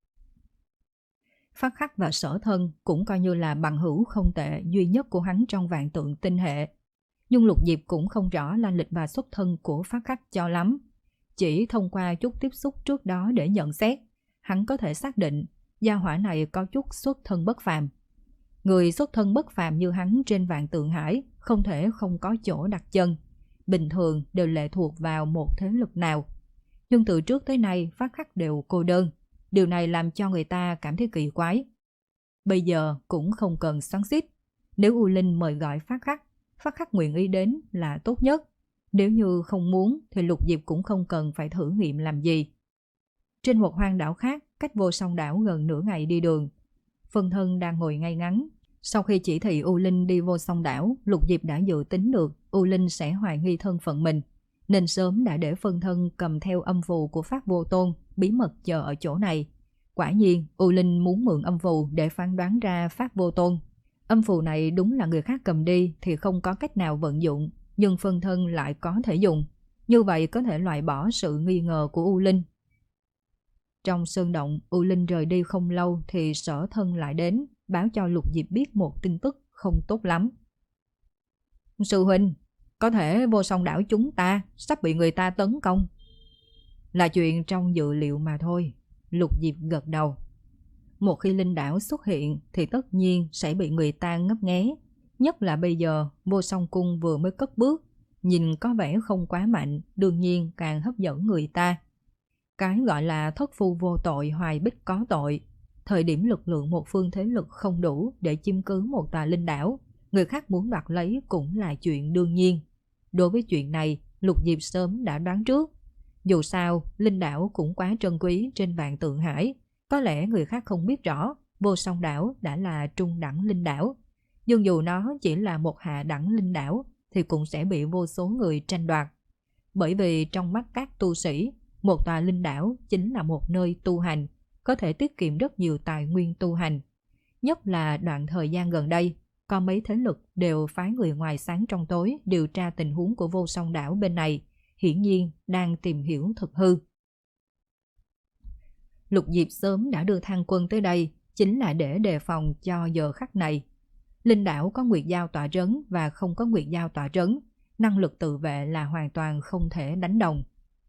A: Phát khắc và Sở Thân cũng coi như là bằng hữu không tệ duy nhất của hắn trong vạn tượng tinh hệ. Nhưng Lục Diệp cũng không rõ lai lịch và xuất thân của phát khắc cho lắm. Chỉ thông qua chút tiếp xúc trước đó để nhận xét, hắn có thể xác định gia hỏa này có chút xuất thân bất phàm. Người xuất thân bất phàm như hắn trên vạn tượng hải không thể không có chỗ đặt chân. Bình thường đều lệ thuộc vào một thế lực nào. Nhưng từ trước tới nay phát khắc đều cô đơn. Điều này làm cho người ta cảm thấy kỳ quái. Bây giờ cũng không cần xoắn xít. Nếu U Linh mời gọi phát khắc, phát khắc nguyện ý đến là tốt nhất. Nếu như không muốn thì Lục Diệp cũng không cần phải thử nghiệm làm gì. Trên một hoang đảo khác, cách Vô Song Đảo gần nửa ngày đi đường, Phân Thân đang ngồi ngay ngắn. Sau khi chỉ thị U Linh đi Vô Song Đảo, Lục Diệp đã dự tính được U Linh sẽ hoài nghi thân phận mình, nên sớm đã để Phân Thân cầm theo âm phù của Pháp Vô Tôn bí mật chờ ở chỗ này. Quả nhiên, U Linh muốn mượn âm phù để phán đoán ra Pháp Vô Tôn. Âm phù này đúng là người khác cầm đi thì không có cách nào vận dụng, nhưng Phân Thân lại có thể dùng. Như vậy có thể loại bỏ sự nghi ngờ của U Linh. Trong sơn động, U Linh rời đi không lâu thì Sở Thân lại đến, báo cho Lục Diệp biết một tin tức không tốt lắm. Sư huynh, có thể Vô Song Đảo chúng ta sắp bị người ta tấn công. Là chuyện trong dự liệu mà thôi. Lục Diệp gật đầu. Một khi linh đảo xuất hiện thì tất nhiên sẽ bị người ta ngấp nghé. Nhất là bây giờ Vô Song Cung vừa mới cất bước, nhìn có vẻ không quá mạnh, đương nhiên càng hấp dẫn người ta. Cái gọi là thất phu vô tội hoài bích có tội. Thời điểm lực lượng một phương thế lực không đủ để chiếm cứ một tòa linh đảo, người khác muốn đoạt lấy cũng là chuyện đương nhiên. Đối với chuyện này, Lục Diệp sớm đã đoán trước. Dù sao, linh đảo cũng quá trân quý trên vạn tượng hải. Có lẽ người khác không biết rõ, Vô Song đảo đã là trung đẳng linh đảo. Nhưng dù nó chỉ là một hạ đẳng linh đảo, thì cũng sẽ bị vô số người tranh đoạt. Bởi vì trong mắt các tu sĩ, một tòa linh đảo chính là một nơi tu hành, có thể tiết kiệm rất nhiều tài nguyên tu hành. Nhất là đoạn thời gian gần đây, có mấy thế lực đều phái người ngoài sáng trong tối điều tra tình huống của Vô Song đảo bên này, hiển nhiên đang tìm hiểu thực hư. Lục Diệp sớm đã đưa Thang Quân tới đây, chính là để đề phòng cho giờ khắc này. Linh đảo có nguyệt giao tọa trấn và không có nguyệt giao tọa trấn, năng lực tự vệ là hoàn toàn không thể đánh đồng.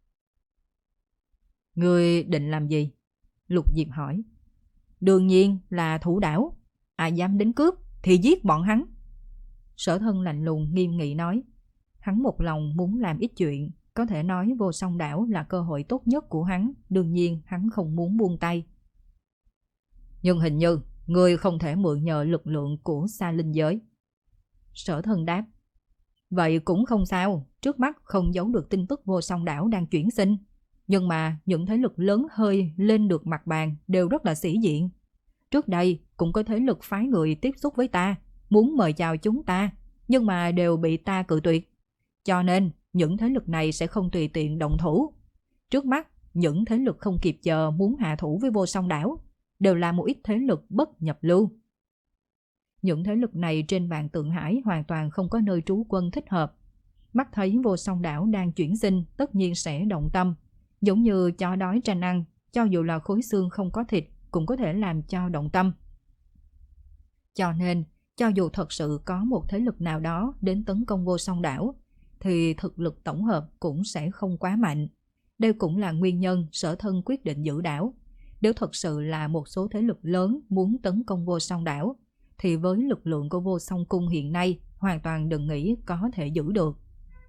A: Ngươi định làm gì? Lục Diệp hỏi. Đương nhiên là thủ đảo. Ai dám đến cướp thì giết bọn hắn. Sở Thân lạnh lùng nghiêm nghị nói. Hắn một lòng muốn làm ít chuyện, có thể nói Vô Song đảo là cơ hội tốt nhất của hắn, đương nhiên hắn không muốn buông tay. Nhưng hình như ngươi không thể mượn nhờ lực lượng của Sa Linh giới. Sở Thân đáp. Vậy cũng không sao, trước mắt không giấu được tin tức Vô Song đảo đang chuyển sinh. Nhưng mà những thế lực lớn hơi lên được mặt bàn đều rất là sĩ diện. Trước đây cũng có thế lực phái người tiếp xúc với ta, muốn mời chào chúng ta, nhưng mà đều bị ta cự tuyệt. Cho nên những thế lực này sẽ không tùy tiện động thủ. Trước mắt những thế lực không kịp chờ muốn hạ thủ với Vô Song đảo đều là một ít thế lực bất nhập lưu. Những thế lực này trên vạn tượng hải hoàn toàn không có nơi trú quân thích hợp. Mắt thấy Vô Song đảo đang chuyển sinh tất nhiên sẽ động tâm. Giống như chó đói tranh ăn, cho dù là khối xương không có thịt cũng có thể làm cho động tâm. Cho nên, cho dù thật sự có một thế lực nào đó đến tấn công Vô Song đảo, thì thực lực tổng hợp cũng sẽ không quá mạnh. Đây cũng là nguyên nhân Sở Thân quyết định giữ đảo. Nếu thật sự là một số thế lực lớn muốn tấn công Vô Song đảo, thì với lực lượng của Vô Song cung hiện nay hoàn toàn đừng nghĩ có thể giữ được.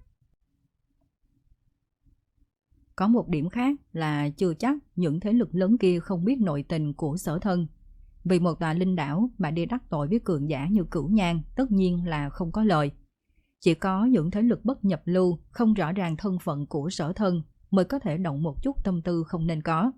A: Có một điểm khác là chưa chắc những thế lực lớn kia không biết nội tình của Sở Thân. Vì một tòa linh đảo mà đi đắc tội với cường giả như Cửu Nhan tất nhiên là không có lợi. Chỉ có những thế lực bất nhập lưu không rõ ràng thân phận của Sở Thân mới có thể động một chút tâm tư không nên có.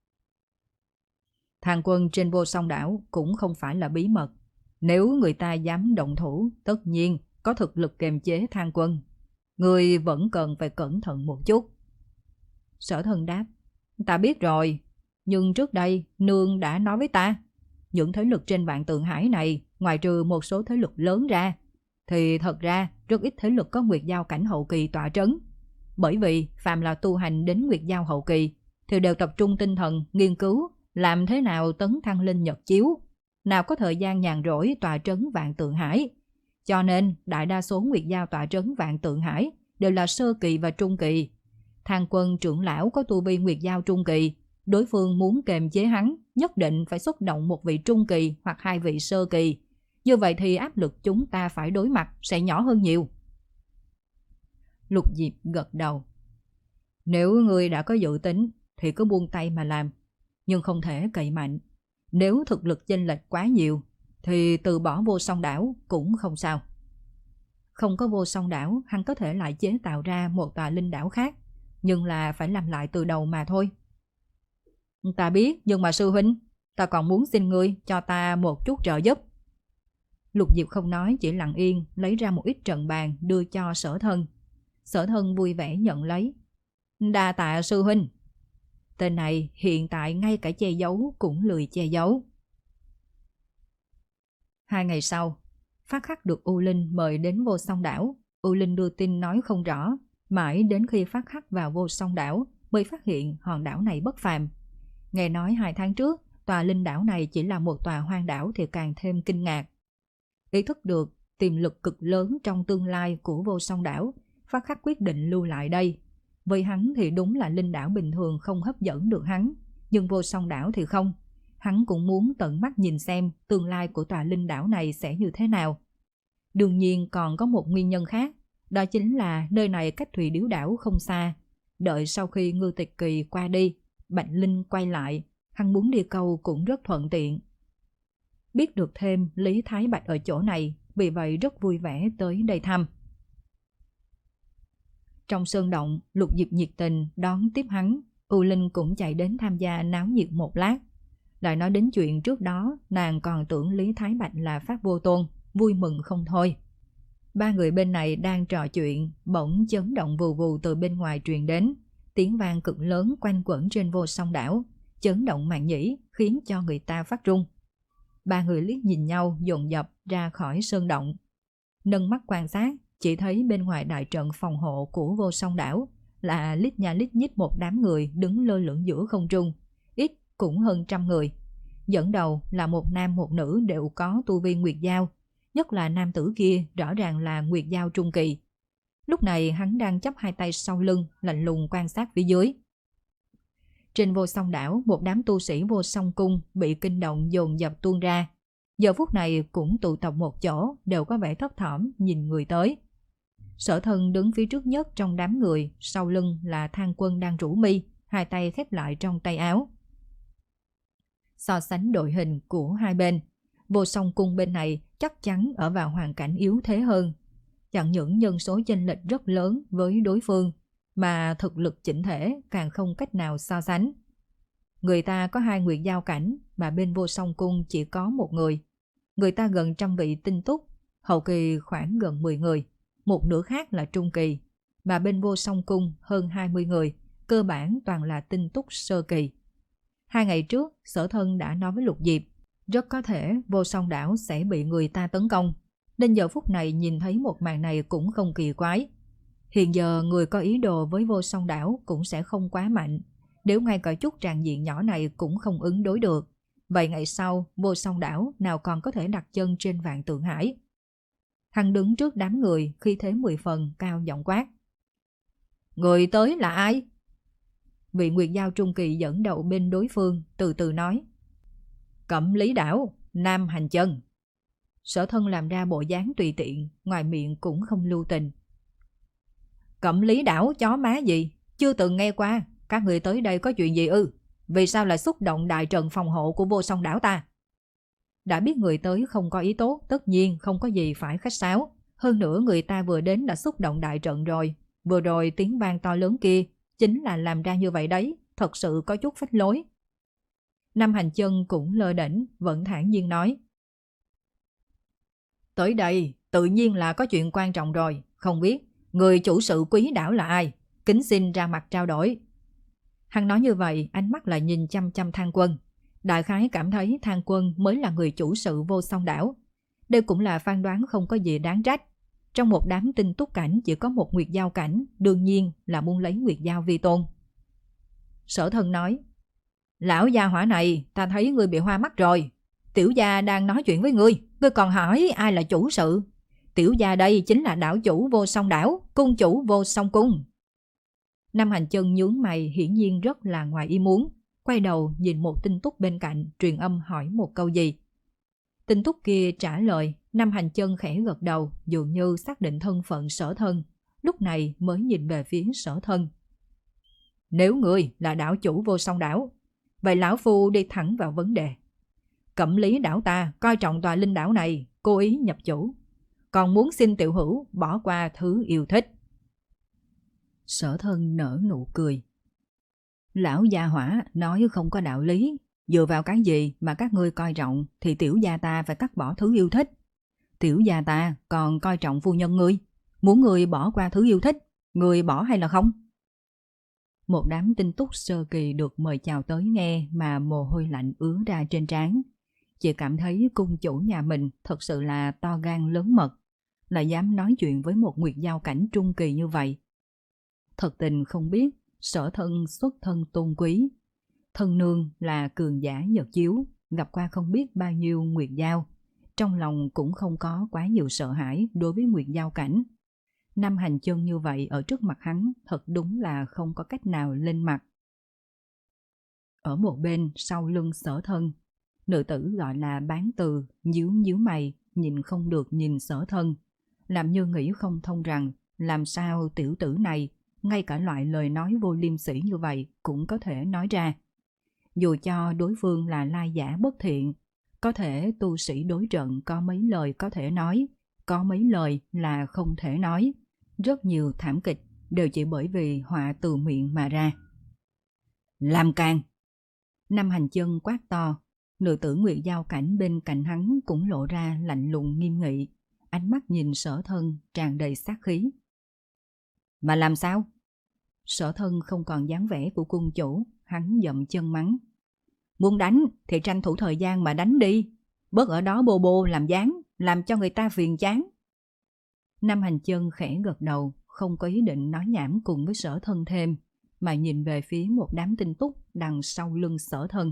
A: Thang Quân trên Vô Song đảo cũng không phải là bí mật. Nếu người ta dám động thủ, tất nhiên có thực lực kiềm chế Thang Quân. Người vẫn cần phải cẩn thận một chút. Sở Thân đáp. Ta biết rồi, nhưng trước đây nương đã nói với ta, những thế lực trên vạn tượng hải này, ngoài trừ một số thế lực lớn ra, thì thật ra rất ít thế lực có nguyệt giao cảnh hậu kỳ tọa trấn. Bởi vì phàm là tu hành đến nguyệt giao hậu kỳ thì đều tập trung tinh thần nghiên cứu làm thế nào tấn thăng linh nhật chiếu, nào có thời gian nhàn rỗi tọa trấn vạn tượng hải. Cho nên đại đa số nguyệt giao tọa trấn vạn tượng hải đều là sơ kỳ và trung kỳ. Thang Quân trưởng lão có tu vi nguyệt giao trung kỳ, đối phương muốn kềm chế hắn nhất định phải xuất động một vị trung kỳ hoặc hai vị sơ kỳ. Như vậy thì áp lực chúng ta phải đối mặt sẽ nhỏ hơn nhiều. Lục Diệp gật đầu. Nếu ngươi đã có dự tính thì cứ buông tay mà làm, nhưng không thể cậy mạnh. Nếu thực lực chênh lệch quá nhiều thì từ bỏ Vô Song đảo cũng không sao. Không có Vô Song đảo, hắn có thể lại chế tạo ra một tòa linh đảo khác, nhưng là phải làm lại từ đầu mà thôi. Ta biết, nhưng mà sư huynh, ta còn muốn xin ngươi cho ta một chút trợ giúp. Lục Diệp không nói, chỉ lặng yên lấy ra một ít trận bàn đưa cho Sở Thân. Sở Thân vui vẻ nhận lấy. Đa tạ sư huynh. Tên này hiện tại ngay cả che giấu cũng lười che giấu. Hai ngày sau, Phát Khắc được U Linh mời đến Vô Song đảo. U Linh đưa tin nói không rõ, mãi đến khi Phát Khắc vào Vô Song đảo mới phát hiện hòn đảo này bất phàm. Nghe nói hai tháng trước tòa linh đảo này chỉ là một tòa hoang đảo thì càng thêm kinh ngạc. Ý thức được tiềm lực cực lớn trong tương lai của Vô Song đảo, Phát Khắc quyết định lưu lại đây. Với hắn thì đúng là linh đảo bình thường không hấp dẫn được hắn, nhưng Vô Song đảo thì không. Hắn cũng muốn tận mắt nhìn xem tương lai của tòa linh đảo này sẽ như thế nào. Đương nhiên còn có một nguyên nhân khác, đó chính là nơi này cách Thủy Điếu đảo không xa. Đợi sau khi Ngư Tịch Kỳ qua đi, Bạch Linh quay lại, hắn muốn đi câu cũng rất thuận tiện. Biết được thêm Lý Thái Bạch ở chỗ này, vì vậy rất vui vẻ tới đây thăm. Trong sơn động, Lục Diệp nhiệt tình đón tiếp hắn, U Linh cũng chạy đến tham gia náo nhiệt một lát. Lại nói đến chuyện trước đó, nàng còn tưởng Lý Thái Bạch là Pháp Vô Tôn, vui mừng không thôi. Ba người bên này đang trò chuyện, bỗng chấn động vù vù từ bên ngoài truyền đến, tiếng vang cực lớn quanh quẩn trên Vô Song đảo, chấn động màng nhĩ khiến cho người ta phát run. Ba người liếc nhìn nhau dồn dập ra khỏi sơn động. Nâng mắt quan sát, chỉ thấy bên ngoài đại trận phòng hộ của Vô Song đảo là lít nha lít nhít một đám người đứng lơ lửng giữa không trung, ít cũng hơn trăm người. Dẫn đầu là một nam một nữ đều có tu vi Nguyệt Giao, nhất là nam tử kia rõ ràng là Nguyệt Giao trung kỳ. Lúc này hắn đang chắp hai tay sau lưng, lạnh lùng quan sát phía dưới. Trên Vô Song đảo, một đám tu sĩ Vô Song cung bị kinh động dồn dập tuôn ra. Giờ phút này cũng tụ tập một chỗ, đều có vẻ thấp thỏm nhìn người tới. Sở Thân đứng phía trước nhất trong đám người, sau lưng là Thang Quân đang rũ mi, hai tay khép lại trong tay áo. So sánh đội hình của hai bên, Vô Song cung bên này chắc chắn ở vào hoàn cảnh yếu thế hơn. Chẳng những nhân số chênh lệch rất lớn với đối phương, mà thực lực chỉnh thể càng không cách nào so sánh. Người ta có hai Nguyệt Giao cảnh, mà bên Vô Song cung chỉ có một người. Người ta gần trăm vị tinh túc, hậu kỳ khoảng gần mười người, một nửa khác là trung kỳ, mà bên Vô Song cung hơn hai mươi người, cơ bản toàn là tinh túc sơ kỳ. Hai ngày trước, Sở Thân đã nói với Lục Diệp, rất có thể Vô Song đảo sẽ bị người ta tấn công, nên giờ phút này nhìn thấy một màn này cũng không kỳ quái. Hiện giờ người có ý đồ với Vô Song đảo cũng sẽ không quá mạnh, nếu ngay cả chút tràng diện nhỏ này cũng không ứng đối được. Vậy ngày sau, Vô Song đảo nào còn có thể đặt chân trên Vạn Tượng Hải? Hắn đứng trước đám người, khi thế mười phần cao giọng quát. Người tới là ai? Vị Nguyệt Giao trung kỳ dẫn đầu bên đối phương, từ từ nói. Cẩm Lý đảo, Nam Hành Chân. Sở Thân làm ra bộ dáng tùy tiện, ngoài miệng cũng không lưu tình. Cẩm Lý đảo chó má gì? Chưa từng nghe qua. Các người tới đây có chuyện gì ư? Vì sao lại xúc động đại trận phòng hộ của Vô Song đảo ta? Đã biết người tới không có ý tốt, tất nhiên không có gì phải khách sáo. Hơn nữa người ta vừa đến đã xúc động đại trận rồi. Vừa rồi tiếng vang to lớn kia chính là làm ra như vậy đấy, thật sự có chút phách lối. Nam Hành Chân cũng lơ đễnh, vẫn thản nhiên nói. Tới đây, tự nhiên là có chuyện quan trọng rồi, không biết người chủ sự Quý đảo là ai, kính xin ra mặt trao đổi. Hắn nói như vậy, ánh mắt lại nhìn chăm chăm Thang Quân. Đại khái cảm thấy Thang Quân mới là người chủ sự Vô Song đảo. Đây cũng là phán đoán không có gì đáng trách. Trong một đám tinh túc cảnh chỉ có một Nguyệt Giao cảnh, đương nhiên là muốn lấy Nguyệt Giao vi tôn. Sở Thân nói, lão gia hỏa này, ta thấy ngươi bị hoa mắt rồi. Tiểu gia đang nói chuyện với ngươi, ngươi còn hỏi ai là chủ sự. Tiểu gia đây chính là đảo chủ Vô Song đảo, cung chủ Vô Song cung. Nam Hành Chân nhướng mày, hiển nhiên rất là ngoài ý muốn, quay đầu nhìn một tinh túc bên cạnh, truyền âm hỏi một câu gì. Tinh túc kia trả lời, Nam Hành Chân khẽ gật đầu, dường như xác định thân phận Sở Thân, lúc này mới nhìn về phía Sở Thân. Nếu ngươi là đảo chủ Vô Song đảo, vậy lão phu đi thẳng vào vấn đề. Cẩm Lý đảo ta coi trọng tòa linh đảo này, cố ý nhập chủ, còn muốn xin tiểu hữu bỏ qua thứ yêu thích. Sở Thân nở nụ cười. Lão gia hỏa nói không có đạo lý, dựa vào cái gì mà các ngươi coi trọng thì tiểu gia ta phải cắt bỏ thứ yêu thích. Tiểu gia ta còn coi trọng phu nhân ngươi, muốn ngươi bỏ qua thứ yêu thích, ngươi bỏ hay là không? Một đám tinh túc sơ kỳ được mời chào tới nghe mà mồ hôi lạnh ứa ra trên trán. Chỉ cảm thấy cung chủ nhà mình thật sự là to gan lớn mật, lại dám nói chuyện với một Nguyệt Giao cảnh trung kỳ như vậy. Thật tình không biết Sở Thân xuất thân tôn quý, thân nương là cường giả nhật chiếu, gặp qua không biết bao nhiêu Nguyệt Giao, trong lòng cũng không có quá nhiều sợ hãi đối với Nguyệt Giao cảnh. Nam Hành Chân như vậy ở trước mặt hắn thật đúng là không có cách nào lên mặt. Ở một bên sau lưng Sở Thân, nữ tử gọi là Bán Từ nhíu nhíu mày, nhìn không được nhìn Sở Thân, làm như nghĩ không thông rằng làm sao tiểu tử này ngay cả loại lời nói vô liêm sỉ như vậy cũng có thể nói ra. Dù cho đối phương là lai giả bất thiện, có thể tu sĩ đối trận có mấy lời có thể nói, có mấy lời là không thể nói. Rất nhiều thảm kịch đều chỉ bởi vì họa từ miệng mà ra. Làm càng! Năm Hành Chân quát to, nữ tử Nguyệt Giao Cảnh bên cạnh hắn cũng lộ ra lạnh lùng nghiêm nghị, ánh mắt nhìn Sở Thân tràn đầy sát khí. Mà làm sao? Sở Thân không còn dáng vẻ của cung chủ, hắn dậm chân mắng. Muốn đánh thì tranh thủ thời gian mà đánh đi, bớt ở đó bô bô làm dáng, làm cho người ta phiền chán. Năm Hành Chân khẽ gật đầu, không có ý định nói nhảm cùng với Sở Thân thêm, mà nhìn về phía một đám tinh túc đằng sau lưng Sở Thân.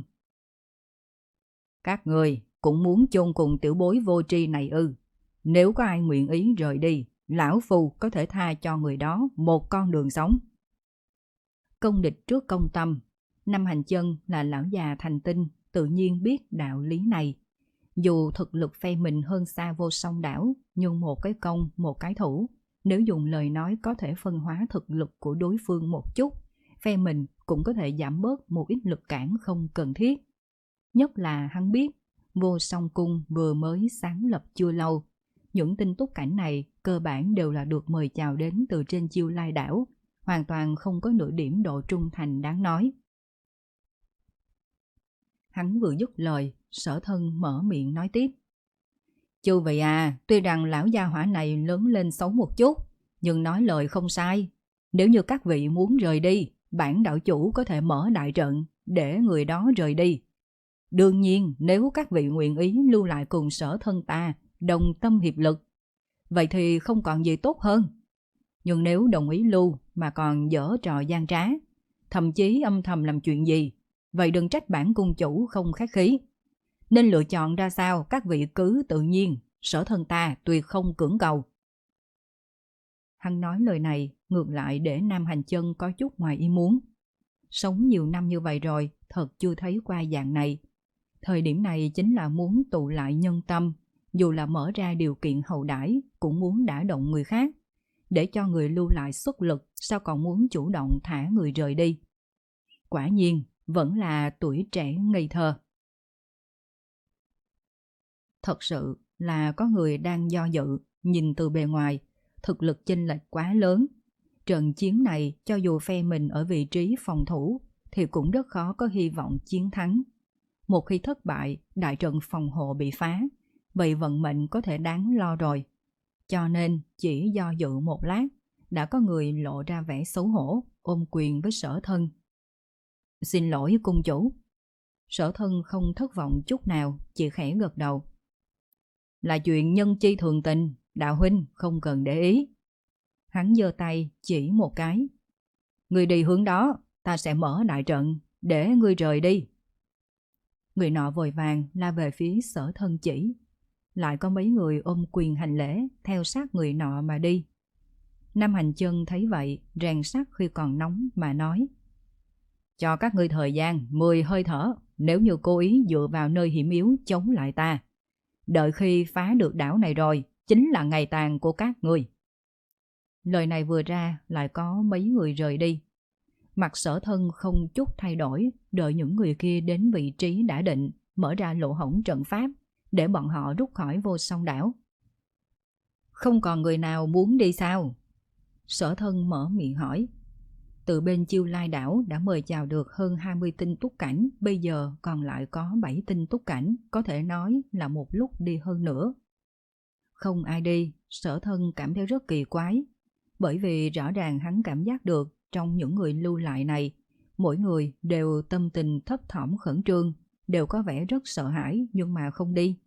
A: Các người cũng muốn chôn cùng tiểu bối vô tri này ư? Nếu có ai nguyện ý rời đi, lão phu có thể tha cho người đó một con đường sống. Công địch trước công tâm, Năm Hành Chân là lão già thành tinh, tự nhiên biết đạo lý này. Dù thực lực phe mình hơn xa Vô Song Đảo, nhưng một cái công, một cái thủ, nếu dùng lời nói có thể phân hóa thực lực của đối phương một chút, phe mình cũng có thể giảm bớt một ít lực cản không cần thiết. Nhất là hắn biết, Vô Song Cung vừa mới sáng lập chưa lâu. Những tinh túc cảnh này cơ bản đều là được mời chào đến từ trên Chiêu Lai Đảo, hoàn toàn không có nửa điểm độ trung thành đáng nói. Hắn vừa dứt lời, Sở Thân mở miệng nói tiếp. Chư vị à, tuy rằng lão gia hỏa này lớn lên xấu một chút, nhưng nói lời không sai. Nếu như các vị muốn rời đi, bản đạo chủ có thể mở đại trận để người đó rời đi. Đương nhiên, nếu các vị nguyện ý lưu lại cùng Sở Thân ta, đồng tâm hiệp lực, vậy thì không còn gì tốt hơn. Nhưng nếu đồng ý lưu mà còn dở trò gian trá, thậm chí âm thầm làm chuyện gì, vậy đừng trách bản cung chủ không khách khí. Nên lựa chọn ra sao các vị cứ tự nhiên, Sở Thân ta tuyệt không cưỡng cầu. Hắn nói lời này ngược lại để Nam Hành Chân có chút ngoài ý muốn. Sống nhiều năm như vậy rồi, thật chưa thấy qua dạng này. Thời điểm này chính là muốn tụ lại nhân tâm, dù là mở ra điều kiện hậu đãi cũng muốn đả động người khác. Để cho người lưu lại xuất lực, sao còn muốn chủ động thả người rời đi. Quả nhiên, vẫn là tuổi trẻ ngây thơ. Thật sự là có người đang do dự, nhìn từ bề ngoài, thực lực chênh lệch quá lớn. Trận chiến này cho dù phe mình ở vị trí phòng thủ thì cũng rất khó có hy vọng chiến thắng. Một khi thất bại, đại trận phòng hộ bị phá, vậy vận mệnh có thể đáng lo rồi. Cho nên chỉ do dự một lát, đã có người lộ ra vẻ xấu hổ, ôm quyền với Sở Thân. Xin lỗi cung chủ. Sở Thân không thất vọng chút nào, chỉ khẽ gật đầu. Là chuyện nhân chi thường tình, đạo huynh không cần để ý. Hắn giơ tay chỉ một cái. Người đi hướng đó, ta sẽ mở đại trận, để ngươi rời đi. Người nọ vội vàng la về phía Sở Thân chỉ. Lại có mấy người ôm quyền hành lễ, theo sát người nọ mà đi. Nam Hành Chân thấy vậy, rèn sắt khi còn nóng mà nói. Cho các ngươi thời gian mười hơi thở, nếu như cố ý dựa vào nơi hiểm yếu chống lại ta. Đợi khi phá được đảo này rồi, chính là ngày tàn của các ngươi. Lời này vừa ra, lại có mấy người rời đi. Mặt Sở Thân không chút thay đổi, đợi những người kia đến vị trí đã định, mở ra lỗ hổng trận pháp, để bọn họ rút khỏi Vô Song Đảo. Không còn người nào muốn đi sao? Sở Thân mở miệng hỏi. Từ bên Chiêu Lai Đảo đã mời chào được hơn hai mươi tinh túc cảnh, bây giờ còn lại có bảy tinh túc cảnh, có thể nói là một lúc đi hơn nữa. Không ai đi, Sở Thân cảm thấy rất kỳ quái, bởi vì rõ ràng hắn cảm giác được trong những người lưu lại này, mỗi người đều tâm tình thấp thỏm khẩn trương, đều có vẻ rất sợ hãi nhưng mà không đi.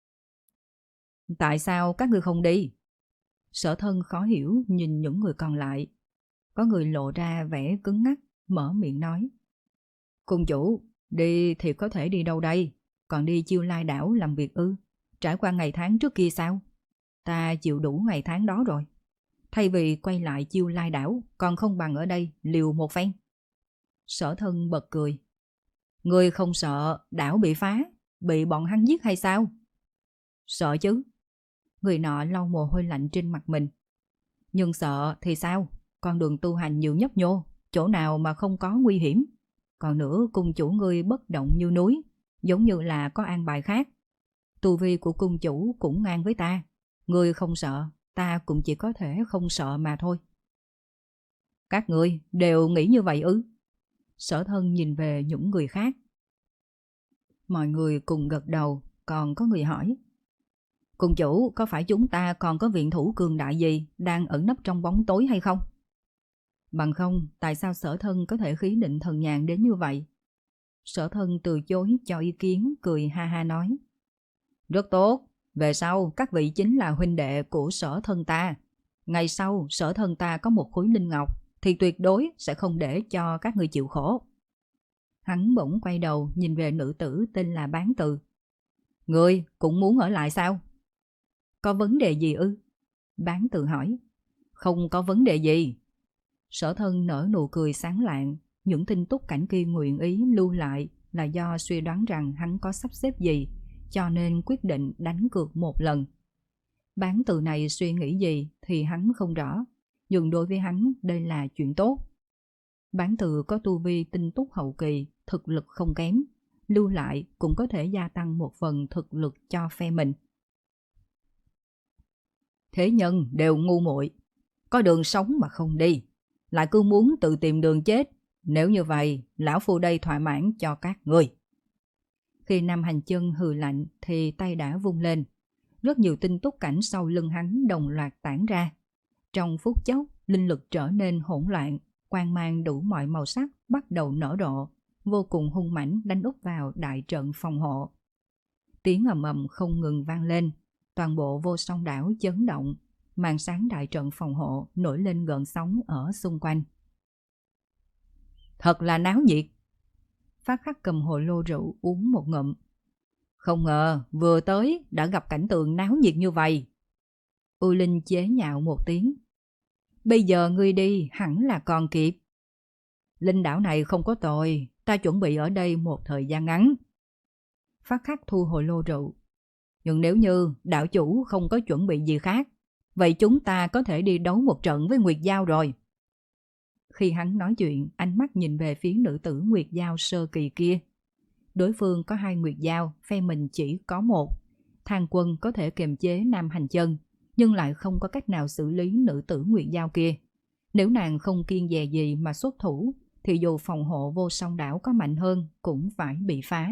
A: Tại sao các ngươi không đi? Sở Thân khó hiểu nhìn những người còn lại. Có người lộ ra vẻ cứng ngắc, mở miệng nói. Cung chủ, đi thì có thể đi đâu đây? Còn đi Chiêu Lai Đảo làm việc ư? Trải qua ngày tháng trước kia sao? Ta chịu đủ ngày tháng đó rồi. Thay vì quay lại Chiêu Lai Đảo, còn không bằng ở đây liều một phen. Sở Thân bật cười. Ngươi không sợ đảo bị phá, bị bọn hắn giết hay sao? Sợ chứ. Người nọ lau mồ hôi lạnh trên mặt mình. Nhưng sợ thì sao? Con đường tu hành nhiều nhấp nhô, chỗ nào mà không có nguy hiểm. Còn nữa, cung chủ ngươi bất động như núi, giống như là có an bài khác. Tu vi của cung chủ cũng ngang với ta. Ngươi không sợ, ta cũng chỉ có thể không sợ mà thôi. Các ngươi đều nghĩ như vậy ư? Sở Thân nhìn về những người khác. Mọi người cùng gật đầu, còn có người hỏi. Cung chủ, có phải chúng ta còn có viện thủ cường đại gì đang ẩn nấp trong bóng tối hay không? Bằng không, tại sao Sở Thân có thể khí định thần nhàn đến như vậy? Sở Thân từ chối cho ý kiến, cười ha ha nói. Rất tốt, về sau các vị chính là huynh đệ của Sở Thân ta. Ngày sau Sở Thân ta có một khối linh ngọc thì tuyệt đối sẽ không để cho các người chịu khổ. Hắn bỗng quay đầu nhìn về nữ tử tên là Bán Từ. Ngươi cũng muốn ở lại sao? Có vấn đề gì ư? Bán Từ hỏi. Không có vấn đề gì. Sở Thân nở nụ cười sáng lạng. Những tin tức cảnh kia nguyện ý lưu lại là do suy đoán rằng hắn có sắp xếp gì, cho nên quyết định đánh cược một lần. Bán Từ này suy nghĩ gì thì hắn không rõ, nhưng đối với hắn đây là chuyện tốt. Bán Từ có tu vi tinh túc hậu kỳ, thực lực không kém, lưu lại cũng có thể gia tăng một phần thực lực cho phe mình. Thế nhân đều ngu muội, có đường sống mà không đi, lại cứ muốn tự tìm đường chết. Nếu như vậy, lão phu đây thỏa mãn cho các ngươi. Khi Nam Hành Chân hừ lạnh thì tay đã vung lên. Rất nhiều tinh túc cảnh sau lưng hắn đồng loạt tản ra. Trong phút chốc, linh lực trở nên hỗn loạn, quang mang đủ mọi màu sắc bắt đầu nở rộ, vô cùng hung mãnh đánh úp vào đại trận phòng hộ. Tiếng ầm ầm không ngừng vang lên, toàn bộ Vô Song đảo chấn động, màn sáng đại trận phòng hộ nổi lên gợn sóng ở xung quanh. Thật là náo nhiệt. Phát Khắc cầm hồ lô rượu uống một ngụm. Không ngờ vừa tới đã gặp cảnh tượng náo nhiệt như vậy. U Linh chế nhạo một tiếng. Bây giờ ngươi đi hẳn là còn kịp. Linh đảo này không có tồi, ta chuẩn bị ở đây một thời gian ngắn. Phát Khắc thu hồ lô rượu. Nhưng nếu như đảo chủ không có chuẩn bị gì khác, vậy chúng ta có thể đi đấu một trận với Nguyệt Giao rồi. Khi hắn nói chuyện, ánh mắt nhìn về phía nữ tử Nguyệt Giao sơ kỳ kia. Đối phương có hai Nguyệt Giao, phe mình chỉ có một. Thang Quân có thể kiềm chế Nam Hành Chân, nhưng lại không có cách nào xử lý nữ tử Nguyệt Giao kia. Nếu nàng không kiêng dè gì mà xuất thủ, thì dù phòng hộ Vô Song đảo có mạnh hơn cũng phải bị phá.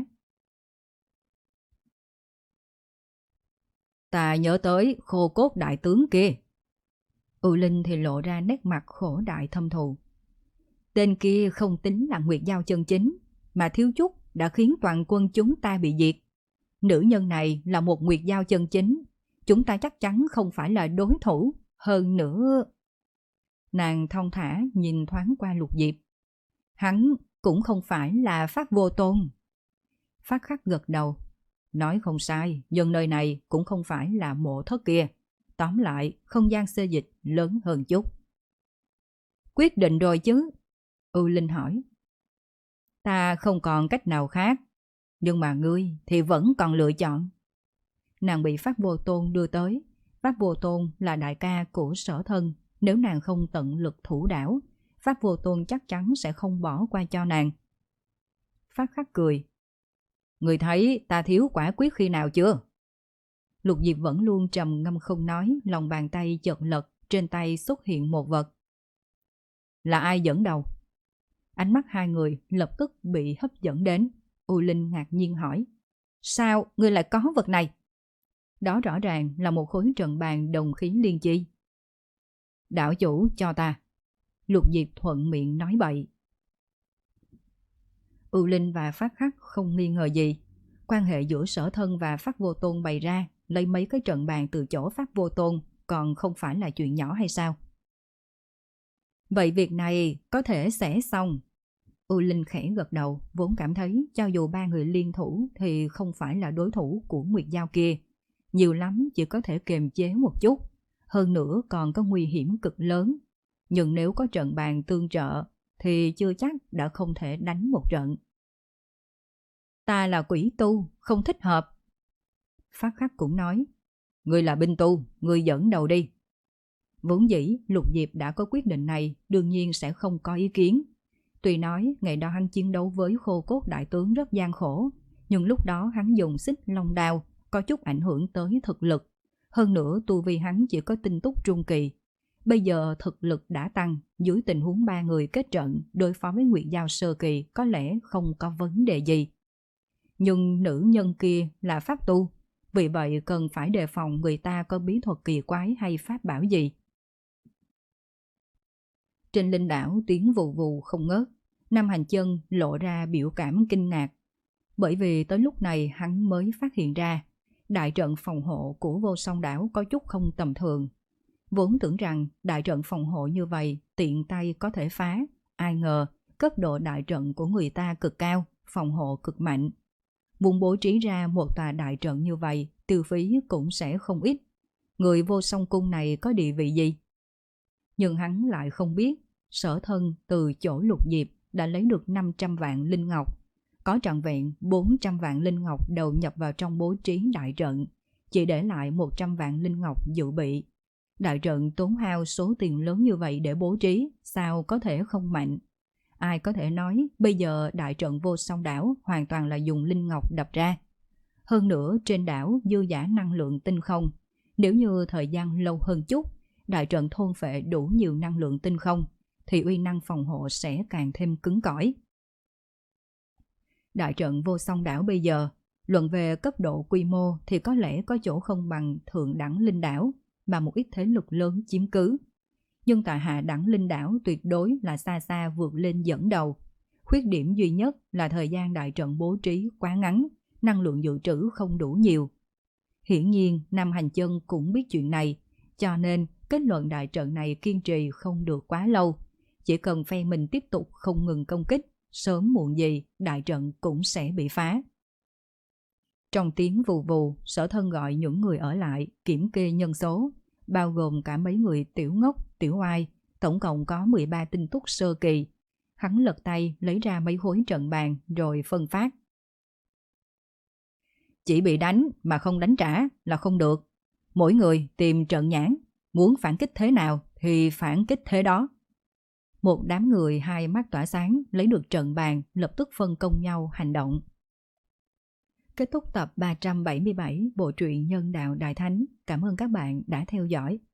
A: Ta nhớ tới Khô Cốt đại tướng kia. U Linh thì lộ ra nét mặt khổ đại thâm thù. Tên kia không tính là Nguyệt Giao chân chính, mà thiếu chút đã khiến toàn quân chúng ta bị diệt. Nữ nhân này là một Nguyệt Giao chân chính, chúng ta chắc chắn không phải là đối thủ. Hơn nữa... Nàng thong thả nhìn thoáng qua Lục Diệp. Hắn cũng không phải là Phát Vô Tôn. Phát Khắc gật đầu. Nói không sai, nhưng nơi này cũng không phải là mộ thất kia. Tóm lại, không gian xê dịch lớn hơn chút. Quyết định rồi chứ? U Linh hỏi. Ta không còn cách nào khác, nhưng mà ngươi thì vẫn còn lựa chọn. Nàng bị Phát Vô Tôn đưa tới. Phát Vô Tôn là đại ca của Sở Thân. Nếu nàng không tận lực thủ đảo, Phát Vô Tôn chắc chắn sẽ không bỏ qua cho nàng. Phát Khắc cười. Ngươi thấy ta thiếu quả quyết khi nào chưa? Lục Diệp vẫn luôn trầm ngâm không nói, lòng bàn tay chợt lật, trên tay xuất hiện một vật. Là ai dẫn đầu? Ánh mắt hai người lập tức bị hấp dẫn đến. U Linh ngạc nhiên hỏi. Sao ngươi lại có vật này? Đó rõ ràng là một khối trận bàn đồng khí liên chi. Đảo chủ cho ta. Lục Diệp thuận miệng nói bậy. U Linh và Phát Khắc không nghi ngờ gì. Quan hệ giữa Sở Thân và Phát Vô Tôn bày ra, lấy mấy cái trận bàn từ chỗ Phát Vô Tôn còn không phải là chuyện nhỏ hay sao? Vậy việc này có thể sẽ xong. U Linh khẽ gật đầu, vốn cảm thấy cho dù ba người liên thủ thì không phải là đối thủ của Nguyệt Giao kia. Nhiều lắm chỉ có thể kiềm chế một chút. Hơn nữa còn có nguy hiểm cực lớn. Nhưng nếu có trận bàn tương trợ thì chưa chắc đã không thể đánh một trận. Ta là quỷ tu, không thích hợp. Phát Khắc cũng nói. Ngươi là binh tu, ngươi dẫn đầu đi. Vốn dĩ Lục Diệp đã có quyết định này, đương nhiên sẽ không có ý kiến. Tuy nói ngày đó hắn chiến đấu với Khô Cốt đại tướng rất gian khổ, nhưng lúc đó hắn dùng xích long đao, có chút ảnh hưởng tới thực lực. Hơn nữa tu vi hắn chỉ có tinh túc trung kỳ. Bây giờ thực lực đã tăng, dưới tình huống ba người kết trận đối phó với Nguyệt Giao sơ kỳ có lẽ không có vấn đề gì. Nhưng nữ nhân kia là pháp tu, vì vậy cần phải đề phòng người ta có bí thuật kỳ quái hay pháp bảo gì. Trên linh đảo tiếng vù vù không ngớt, Nam Hành Chân lộ ra biểu cảm kinh ngạc. Bởi vì tới lúc này hắn mới phát hiện ra, đại trận phòng hộ của Vô Song đảo có chút không tầm thường. Vốn tưởng rằng đại trận phòng hộ như vậy tiện tay có thể phá, ai ngờ cấp độ đại trận của người ta cực cao, phòng hộ cực mạnh. Muốn bố trí ra một tòa đại trận như vậy, tiêu phí cũng sẽ không ít. Người Vô Song cung này có địa vị gì? Nhưng hắn lại không biết, Sở Thân từ chỗ Lục Diệp đã lấy được năm trăm vạn linh ngọc. Có trọn vẹn bốn trăm vạn linh ngọc đầu nhập vào trong bố trí đại trận, chỉ để lại một trăm vạn linh ngọc dự bị. Đại trận tốn hao số tiền lớn như vậy để bố trí, sao có thể không mạnh? Ai có thể nói bây giờ đại trận Vô Song đảo hoàn toàn là dùng linh ngọc đập ra. Hơn nữa trên đảo dư giả năng lượng tinh không. Nếu như thời gian lâu hơn chút, đại trận thôn phệ đủ nhiều năng lượng tinh không, thì uy năng phòng hộ sẽ càng thêm cứng cỏi. Đại trận Vô Song đảo bây giờ, luận về cấp độ quy mô thì có lẽ có chỗ không bằng thượng đẳng linh đảo mà một ít thế lực lớn chiếm cứ. Nhưng tại hạ đẳng linh đảo tuyệt đối là xa xa vượt lên dẫn đầu. Khuyết điểm duy nhất là thời gian đại trận bố trí quá ngắn, năng lượng dự trữ không đủ nhiều. Hiển nhiên Nam Hành Chân cũng biết chuyện này, cho nên kết luận đại trận này kiên trì không được quá lâu. Chỉ cần phe mình tiếp tục không ngừng công kích, sớm muộn gì đại trận cũng sẽ bị phá. Trong tiếng vù vù, Sở Thân gọi những người ở lại kiểm kê nhân số, bao gồm cả mấy người tiểu ngốc, tiểu oai, tổng cộng có mười ba tinh túc sơ kỳ. Hắn lật tay lấy ra mấy khối trận bàn rồi phân phát. Chỉ bị đánh mà không đánh trả là không được. Mỗi người tìm trận nhãn, muốn phản kích thế nào thì phản kích thế đó. Một đám người hai mắt tỏa sáng lấy được trận bàn, lập tức phân công nhau hành động. Kết thúc tập ba trăm bảy mươi bảy bộ truyện Nhân Đạo Đại Thánh. Cảm ơn các bạn đã theo dõi.